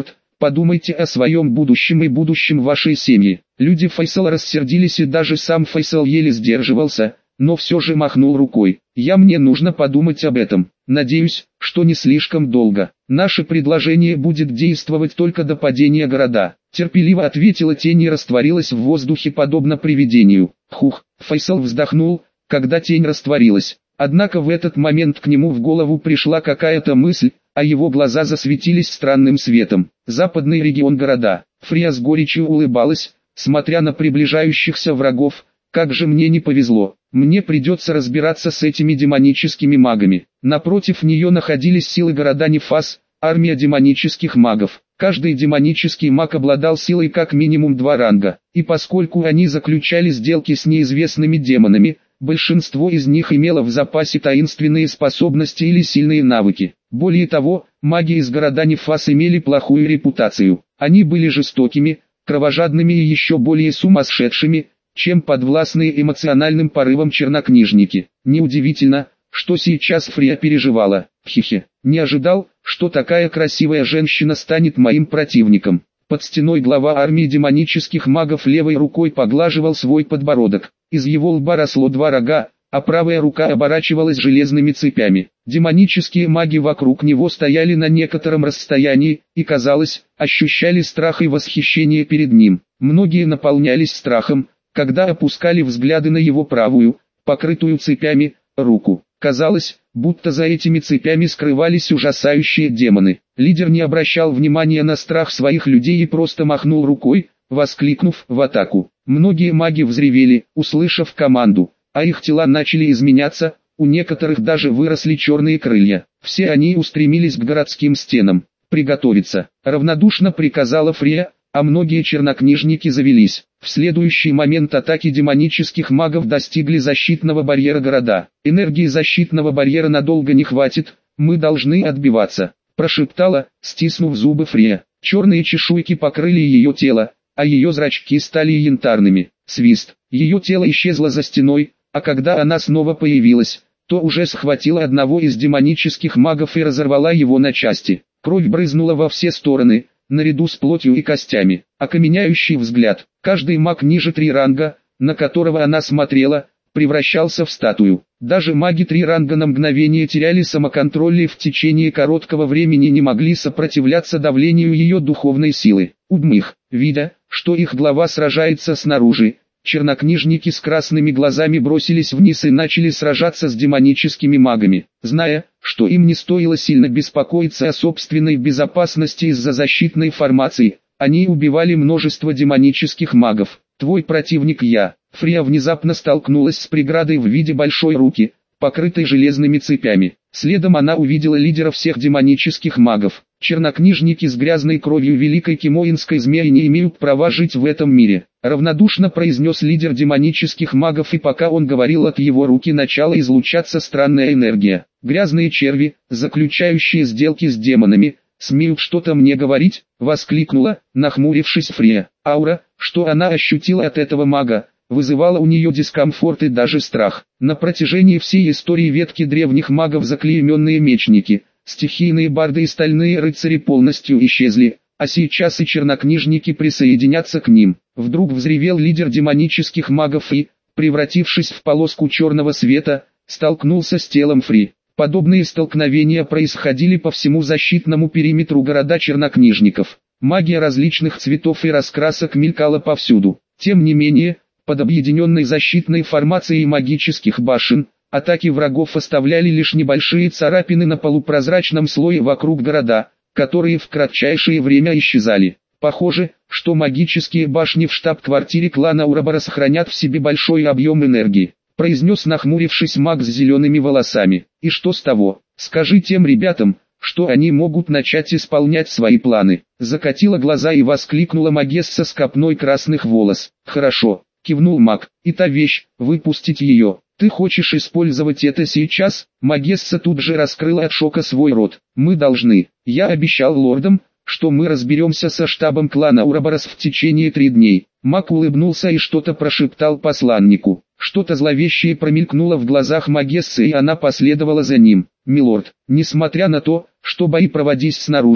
Speaker 1: Подумайте о своем будущем и будущем вашей семьи. Люди Фейсала рассердились, и даже сам Фейсал еле сдерживался, но все же махнул рукой. Мне нужно подумать об этом. Надеюсь, что не слишком долго. Наше предложение будет действовать только до падения города. Терпеливо ответила тень и растворилась в воздухе подобно привидению. Хух, Фейсал вздохнул, когда тень растворилась. Однако в этот момент к нему в голову пришла какая-то мысль, а его глаза засветились странным светом. Западный регион города. Фрия с горечью улыбалась, смотря на приближающихся врагов. Как же мне не повезло. Мне придется разбираться с этими демоническими магами. Напротив нее находились силы города Нефас, армия демонических магов. Каждый демонический маг обладал силой как минимум 2 ранга. И поскольку они заключали сделки с неизвестными демонами, большинство из них имело в запасе таинственные способности или сильные навыки. Более того, маги из города Нефас имели плохую репутацию. Они были жестокими, кровожадными и еще более сумасшедшими, чем подвластные эмоциональным порывам чернокнижники. Неудивительно, что сейчас Фрия переживала. Хихи, не ожидал, что такая красивая женщина станет моим противником. Под стеной глава армии демонических магов левой рукой поглаживал свой подбородок. Из его лба росло 2 рога, а правая рука оборачивалась железными цепями. Демонические маги вокруг него стояли на некотором расстоянии, и, казалось, ощущали страх и восхищение перед ним. Многие наполнялись страхом, когда опускали взгляды на его правую, покрытую цепями, руку. Казалось, будто за этими цепями скрывались ужасающие демоны. Лидер не обращал внимания на страх своих людей и просто махнул рукой, воскликнув «в атаку». Многие маги взревели, услышав команду, а их тела начали изменяться, у некоторых даже выросли черные крылья. Все они устремились к городским стенам. «Приготовиться», — равнодушно приказала Фрия, а многие чернокнижники завелись. В следующий момент атаки демонических магов достигли защитного барьера города. «Энергии защитного барьера надолго не хватит, мы должны отбиваться», — прошептала, стиснув зубы Фрия. Черные чешуйки покрыли ее тело, а ее зрачки стали янтарными. Свист. Ее тело исчезло за стеной, а когда она снова появилась, то уже схватила одного из демонических магов и разорвала его на части. Кровь брызнула во все стороны, наряду с плотью и костями. Окаменяющий взгляд. Каждый маг ниже 3 ранга, на которого она смотрела, превращался в статую. Даже маги 3 ранга на мгновение теряли самоконтроль и в течение короткого времени не могли сопротивляться давлению ее духовной силы. Удмых, видя, что их глава сражается снаружи, чернокнижники с красными глазами бросились вниз и начали сражаться с демоническими магами. Зная, что им не стоило сильно беспокоиться о собственной безопасности из-за защитной формации, они убивали множество демонических магов. «Твой противник я». Фрия внезапно столкнулась с преградой в виде большой руки, покрытой железными цепями. Следом она увидела лидера всех демонических магов. Чернокнижники с грязной кровью великой кимоинской змеи не имеют права жить в этом мире, равнодушно произнес лидер демонических магов, и пока он говорил, от его руки начала излучаться странная энергия. «Грязные черви, заключающие сделки с демонами, смеют что-то мне говорить?» — воскликнула, нахмурившись Фрия. Аура, что она ощутила от этого мага, вызывала у нее дискомфорт и даже страх. На протяжении всей истории ветки древних магов заклейменные мечники, стихийные барды и стальные рыцари полностью исчезли, а сейчас и чернокнижники присоединятся к ним. Вдруг взревел лидер демонических магов и, превратившись в полоску черного света, столкнулся с телом Фри. Подобные столкновения происходили по всему защитному периметру города чернокнижников. Магия различных цветов и раскрасок мелькала повсюду. Тем не менее, под объединенной защитной формацией магических башен, атаки врагов оставляли лишь небольшие царапины на полупрозрачном слое вокруг города, которые в кратчайшее время исчезали. Похоже, что магические башни в штаб-квартире клана Ураборос хранят в себе большой объем энергии, произнес нахмурившись маг с зелеными волосами. И что с того? Скажи тем ребятам, что они могут начать исполнять свои планы. Закатила глаза и воскликнула Магесса с копной красных волос. Хорошо, кивнул маг. И та вещь, выпустить ее. Ты хочешь использовать это сейчас? Магесса тут же раскрыла от шока свой рот. Мы должны. Я обещал лордам, что мы разберемся со штабом клана Ураборос в течение 3 дней. Маг улыбнулся и что-то прошептал посланнику. Что-то зловещее промелькнуло в глазах Магессы, и она последовала за ним. «Милорд, несмотря на то, что бои проводились снаружи,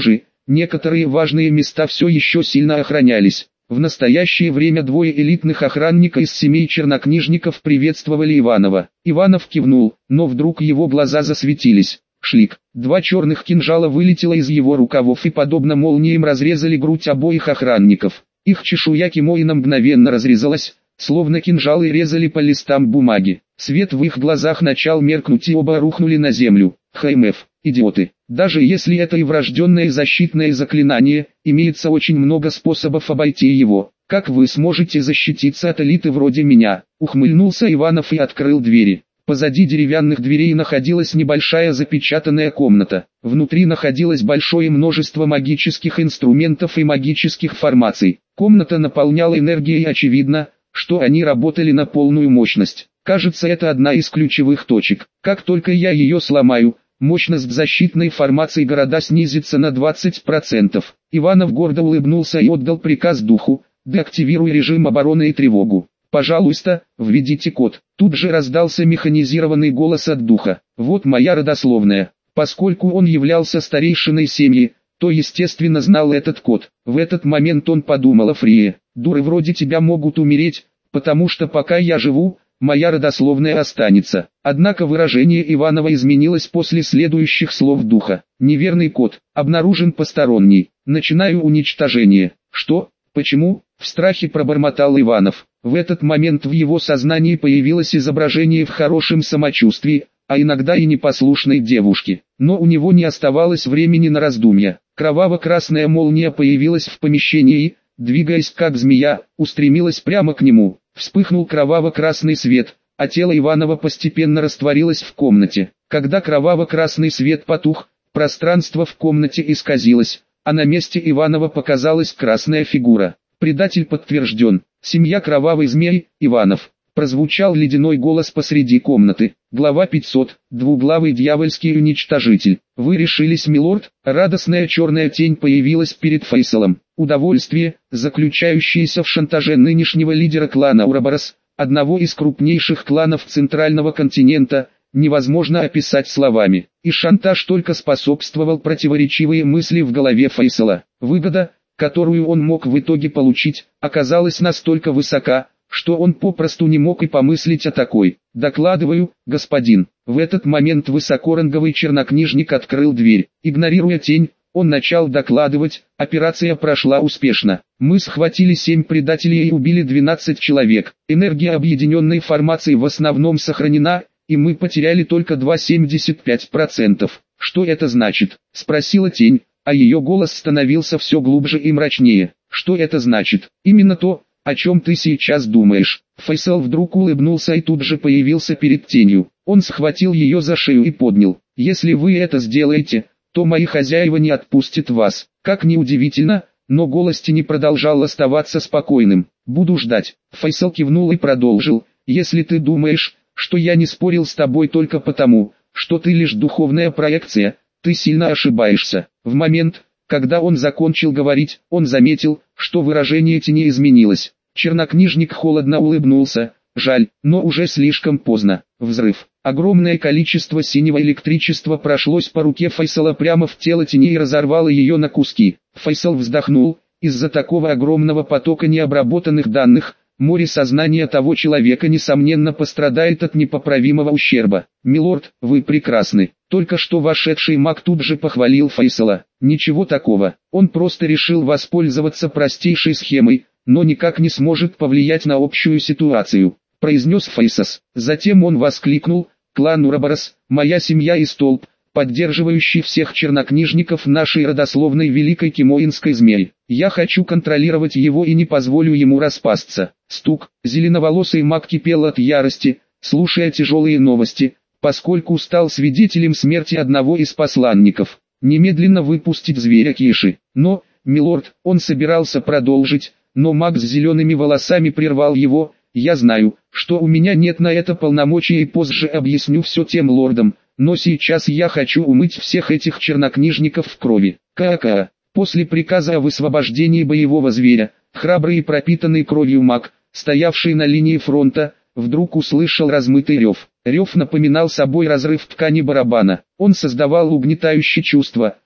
Speaker 1: некоторые важные места все еще сильно охранялись. В настоящее время двое элитных охранников из семей чернокнижников приветствовали Иванова. Иванов кивнул, но вдруг его глаза засветились. Шлик. Два черных кинжала вылетело из его рукавов и подобно молниям разрезали грудь обоих охранников. Их чешуя кимоина мгновенно разрезалась, словно кинжалы резали по листам бумаги. Свет в их глазах начал меркнуть и оба рухнули на землю. ХМФ, идиоты. Даже если это и врожденное защитное заклинание, имеется очень много способов обойти его. Как вы сможете защититься от элиты вроде меня? Ухмыльнулся Иванов и открыл двери. Позади деревянных дверей находилась небольшая запечатанная комната. Внутри находилось большое множество магических инструментов и магических формаций. Комната наполняла энергией и очевидно, что они работали на полную мощность. Кажется, это одна из ключевых точек. Как только я ее сломаю, мощность защитной формации города снизится на 20%. Иванов гордо улыбнулся и отдал приказ духу: деактивируй режим обороны и тревогу. Пожалуйста, введите код. Тут же раздался механизированный голос от духа. Вот моя родословная. Поскольку он являлся старейшиной семьи, то естественно знал этот код. В этот момент он подумал о Фрие. Дуры вроде тебя могут умереть, потому что пока я живу, моя родословная останется. Однако выражение Иванова изменилось после следующих слов духа. Неверный код. Обнаружен посторонний. Начинаю уничтожение. Что? Почему? В страхе пробормотал Иванов. В этот момент в его сознании появилось изображение в хорошем самочувствии, а иногда и непослушной девушки. Но у него не оставалось времени на раздумья. Кроваво-красная молния появилась в помещении и, двигаясь как змея, устремилась прямо к нему. Вспыхнул кроваво-красный свет, а тело Иванова постепенно растворилось в комнате. Когда кроваво-красный свет потух, пространство в комнате исказилось, а на месте Иванова показалась красная фигура. Предатель подтвержден. Семья Кровавый Змей, Иванов. Прозвучал ледяной голос посреди комнаты. Глава 500. Двуглавый дьявольский уничтожитель. Вы решились, милорд? Радостная черная тень появилась перед Фейсалом. Удовольствие, заключающееся в шантаже нынешнего лидера клана Ураборос, одного из крупнейших кланов Центрального континента, невозможно описать словами. И шантаж только способствовал противоречивые мысли в голове Фейсала. Выгода, которую он мог в итоге получить, оказалась настолько высока, что он попросту не мог и помыслить о такой. «Докладываю, господин». В этот момент высокоранговый чернокнижник открыл дверь. Игнорируя тень, он начал докладывать: операция прошла успешно. Мы схватили 7 предателей и убили 12 человек. Энергия объединенной формации в основном сохранена, и мы потеряли только 2,75%. Что это значит? Спросила тень, а ее голос становился все глубже и мрачнее. Что это значит? Именно то, о чем ты сейчас думаешь. Фейсал вдруг улыбнулся и тут же появился перед тенью. Он схватил ее за шею и поднял. Если вы это сделаете, то мои хозяева не отпустят вас. Как ни удивительно, но голос тени продолжал оставаться спокойным. Буду ждать. Фейсал кивнул и продолжил. Если ты думаешь, что я не спорил с тобой только потому, что ты лишь духовная проекция, ты сильно ошибаешься. В момент, когда он закончил говорить, он заметил, что выражение тени изменилось. Чернокнижник холодно улыбнулся. Жаль, но уже слишком поздно. Взрыв. Огромное количество синего электричества прошлось по руке Фейсала прямо в тело тени и разорвало ее на куски. Фейсал вздохнул. Из-за такого огромного потока необработанных данных, море сознания того человека несомненно пострадает от непоправимого ущерба. «Милорд, вы прекрасны». Только что вошедший маг тут же похвалил Фейсала. Ничего такого, он просто решил воспользоваться простейшей схемой, но никак не сможет повлиять на общую ситуацию, произнес Фейсас. Затем он воскликнул: клан Ураборос, моя семья и столб, поддерживающий всех чернокнижников нашей родословной великой кимоинской змеи. Я хочу контролировать его и не позволю ему распасться. Стук. Зеленоволосый маг кипел от ярости, слушая тяжелые новости, поскольку стал свидетелем смерти одного из посланников. Немедленно выпустить зверя Киши. Но, милорд, он собирался продолжить, но маг с зелеными волосами прервал его. Я знаю, что у меня нет на это полномочий и позже объясню все тем лордам, но сейчас я хочу умыть всех этих чернокнижников в крови. Ка-ка. После приказа о высвобождении боевого зверя, храбрый и пропитанный кровью маг, стоявший на линии фронта, вдруг услышал размытый рев. Рев напоминал собой разрыв ткани барабана. Он создавал угнетающее чувство,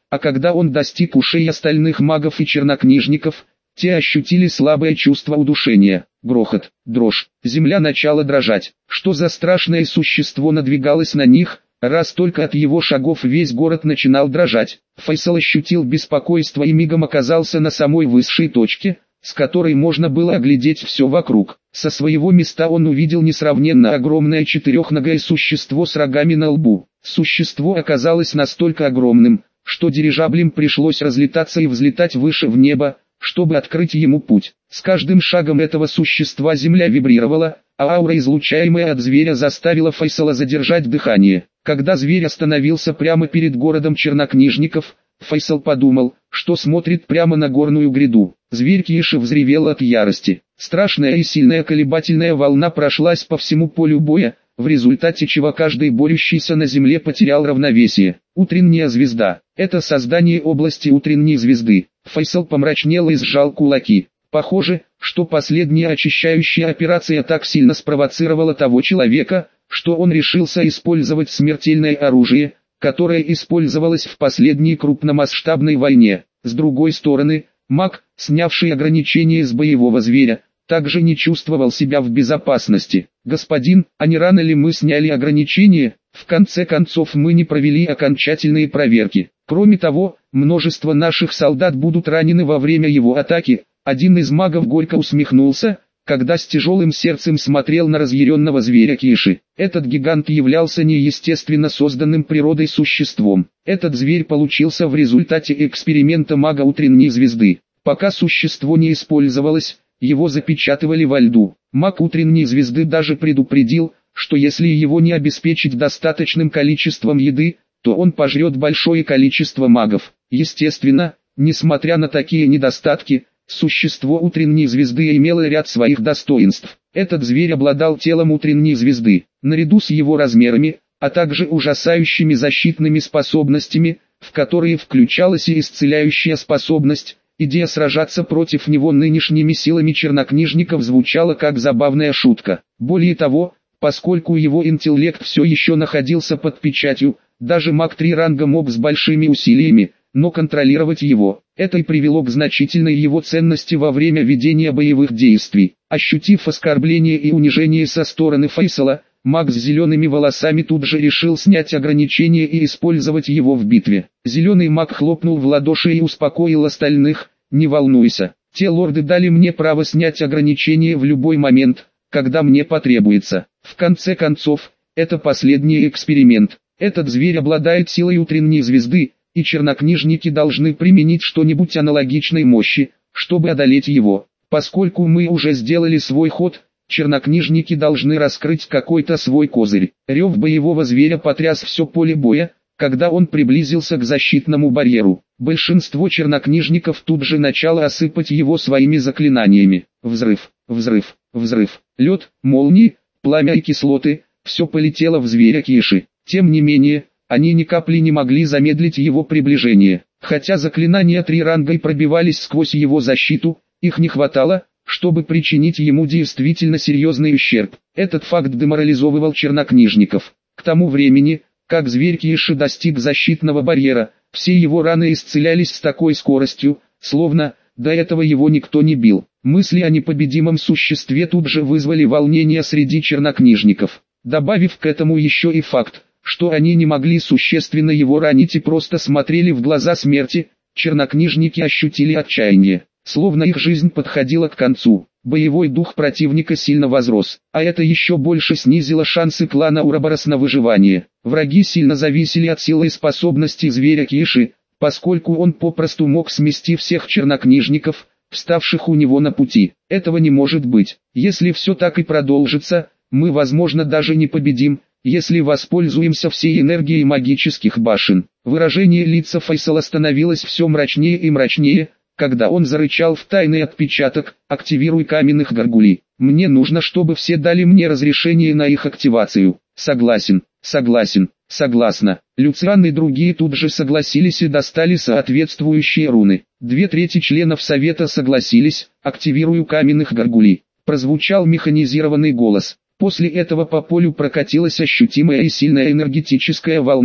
Speaker 1: а когда он достиг ушей остальных магов и чернокнижников, те ощутили слабое чувство удушения. Грохот, дрожь, земля начала дрожать. Что за страшное существо надвигалось на них? Раз только от его шагов весь город начинал дрожать. Файсал ощутил беспокойство и мигом оказался на самой высшей точке, с которой можно было оглядеть все вокруг. Со своего места он увидел несравненно огромное четырехногое существо с рогами на лбу. Существо оказалось настолько огромным, что дирижаблем пришлось разлетаться и взлетать выше в небо, чтобы открыть ему путь. С каждым шагом этого существа земля вибрировала, а аура, излучаемая от зверя, заставила Файсала задержать дыхание. Когда зверь остановился прямо перед городом чернокнижников, Файсал подумал, что смотрит прямо на горную гряду. Зверь Киши взревел от ярости. Страшная и сильная колебательная волна прошлась по всему полю боя, в результате чего каждый борющийся на земле потерял равновесие. Утренняя звезда. Это создание области утренней звезды. Файсал помрачнел и сжал кулаки. Похоже, что последняя очищающая операция так сильно спровоцировала того человека, что он решился использовать смертельное оружие, которое использовалось в последней крупномасштабной войне. С другой стороны, маг, снявший ограничения с боевого зверя, также не чувствовал себя в безопасности. «Господин, а не рано ли мы сняли ограничения? В конце концов мы не провели окончательные проверки. Кроме того, множество наших солдат будут ранены во время его атаки». Один из магов горько усмехнулся, когда с тяжелым сердцем смотрел на разъяренного зверя Киши. Этот гигант являлся неестественно созданным природой существом. Этот зверь получился в результате эксперимента мага утренней звезды. Пока существо не использовалось, его запечатывали во льду. Маг утренней звезды даже предупредил, что если его не обеспечить достаточным количеством еды, то он пожрет большое количество магов. Естественно, несмотря на такие недостатки, существо утренней звезды имело ряд своих достоинств. Этот зверь обладал телом утренней звезды, наряду с его размерами, а также ужасающими защитными способностями, в которые включалась и исцеляющая способность. Идея сражаться против него нынешними силами чернокнижников звучала как забавная шутка. Более того, поскольку его интеллект все еще находился под печатью, даже маг 3 ранга мог с большими усилиями, но контролировать его. Это и привело к значительной его ценности во время ведения боевых действий. Ощутив оскорбление и унижение со стороны Файсала, маг с зелеными волосами тут же решил снять ограничения и использовать его в битве. Зеленый маг хлопнул в ладоши и успокоил остальных: «Не волнуйся, те лорды дали мне право снять ограничения в любой момент, когда мне потребуется. В конце концов, это последний эксперимент. Этот зверь обладает силой утренней звезды, и чернокнижники должны применить что-нибудь аналогичной мощи, чтобы одолеть его. Поскольку мы уже сделали свой ход, чернокнижники должны раскрыть какой-то свой козырь». Рев боевого зверя потряс все поле боя, когда он приблизился к защитному барьеру. Большинство чернокнижников тут же начало осыпать его своими заклинаниями. Взрыв, взрыв, взрыв, лед, молнии, пламя и кислоты – все полетело в зверя Киши. Тем не менее, они ни капли не могли замедлить его приближение. Хотя заклинания 3 ранга и пробивались сквозь его защиту, их не хватало, чтобы причинить ему действительно серьезный ущерб. Этот факт деморализовывал чернокнижников. К тому времени, как зверь Киши достиг защитного барьера, все его раны исцелялись с такой скоростью, словно до этого его никто не бил. Мысли о непобедимом существе тут же вызвали волнение среди чернокнижников. Добавив к этому еще и факт, что они не могли существенно его ранить и просто смотрели в глаза смерти, чернокнижники ощутили отчаяние, словно их жизнь подходила к концу. Боевой дух противника сильно возрос, а это еще больше снизило шансы клана Ураборос на выживание. Враги сильно зависели от силы и способностей зверя Киши, поскольку он попросту мог смести всех чернокнижников, вставших у него на пути. Этого не может быть. Если все так и продолжится, мы, возможно, даже не победим, если воспользуемся всей энергией магических башен. Выражение лица Файсала становилось все мрачнее и мрачнее, когда он зарычал в тайный отпечаток: «Активируй каменных горгулей. Мне нужно, чтобы все дали мне разрешение на их активацию». «Согласен, согласен, согласна». Люциан и другие тут же согласились и достали соответствующие руны. 2/3 членов совета согласились: «Активирую каменных горгулей». Прозвучал механизированный голос. После этого по полю прокатилась ощутимая и сильная энергетическая волна.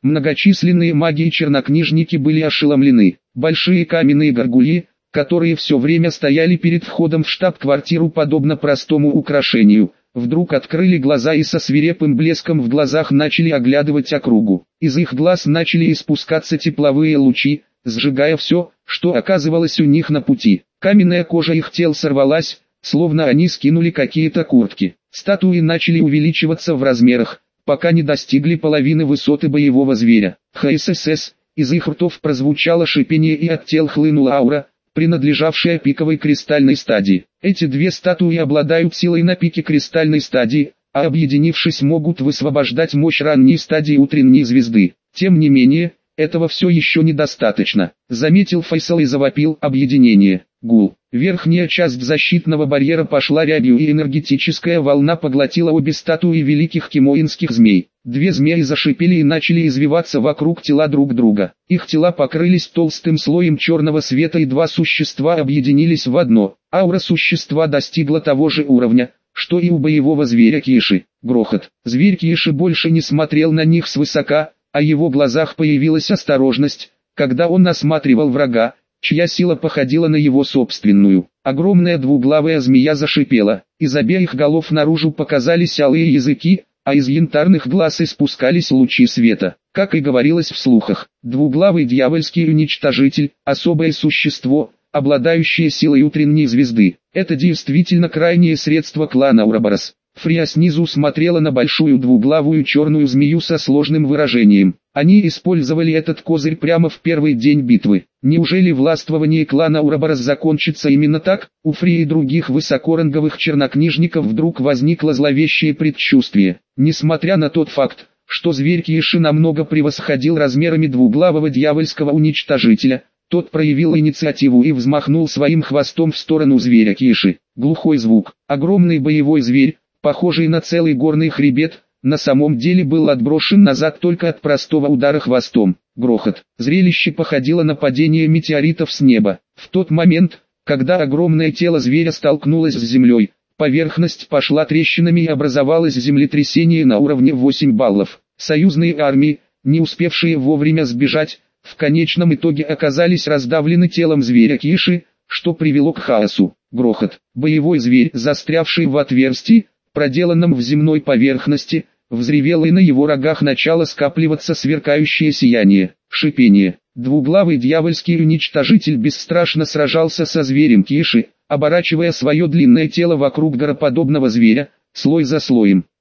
Speaker 1: Многочисленные маги и чернокнижники были ошеломлены. Большие каменные горгульи, которые все время стояли перед входом в штаб-квартиру подобно простому украшению, вдруг открыли глаза и со свирепым блеском в глазах начали оглядывать округу. Из их глаз начали испускаться тепловые лучи, сжигая все, что оказывалось у них на пути. Каменная кожа их тел сорвалась, словно они скинули какие-то куртки. Статуи начали увеличиваться в размерах, пока не достигли половины высоты боевого зверя. ХСС, из их ртов прозвучало шипение и от тел хлынула аура, принадлежавшая пиковой кристальной стадии. Эти две статуи обладают силой на пике кристальной стадии, а объединившись могут высвобождать мощь ранней стадии утренней звезды. Тем не менее, этого все еще недостаточно, заметил Файсал и завопил: объединение. Гул. Верхняя часть защитного барьера пошла рябью, и энергетическая волна поглотила обе статуи великих кимоинских змей. Две змеи зашипели и начали извиваться вокруг тела друг друга. Их тела покрылись толстым слоем черного света, и два существа объединились в одно. Аура существа достигла того же уровня, что и у боевого зверя Киши. Грохот. Зверь Киши больше не смотрел на них свысока, а в его глазах появилась осторожность, когда он осматривал врага, чья сила походила на его собственную. Огромная двуглавая змея зашипела, из обеих голов наружу показались алые языки, а из янтарных глаз испускались лучи света. Как и говорилось в слухах, двуглавый дьявольский уничтожитель – особое существо, обладающее силой утренней звезды. Это действительно крайнее средство клана Ураборос. Фрия снизу смотрела на большую двуглавую черную змею со сложным выражением. Они использовали этот козырь прямо в первый день битвы. Неужели властвование клана Ураборос закончится именно так? У Фрии и других высокоранговых чернокнижников вдруг возникло зловещее предчувствие. Несмотря на тот факт, что зверь Киши намного превосходил размерами двуглавого дьявольского уничтожителя, тот проявил инициативу и взмахнул своим хвостом в сторону зверя Киши. Глухой звук. Огромный боевой зверь, похожий на целый горный хребет, на самом деле был отброшен назад только от простого удара хвостом. Грохот. Зрелище походило на падение метеоритов с неба. В тот момент, когда огромное тело зверя столкнулось с землей, поверхность пошла трещинами и образовалось землетрясение на уровне 8 баллов. Союзные армии, не успевшие вовремя сбежать, в конечном итоге оказались раздавлены телом зверя Киши, что привело к хаосу. Грохот. Боевой зверь, застрявший в отверстии, проделанном в земной поверхности, взревел, и на его рогах начало скапливаться сверкающее сияние. Шипение. Двуглавый дьявольский уничтожитель бесстрашно сражался со зверем Киши, оборачивая свое длинное тело вокруг гороподобного зверя, слой за слоем.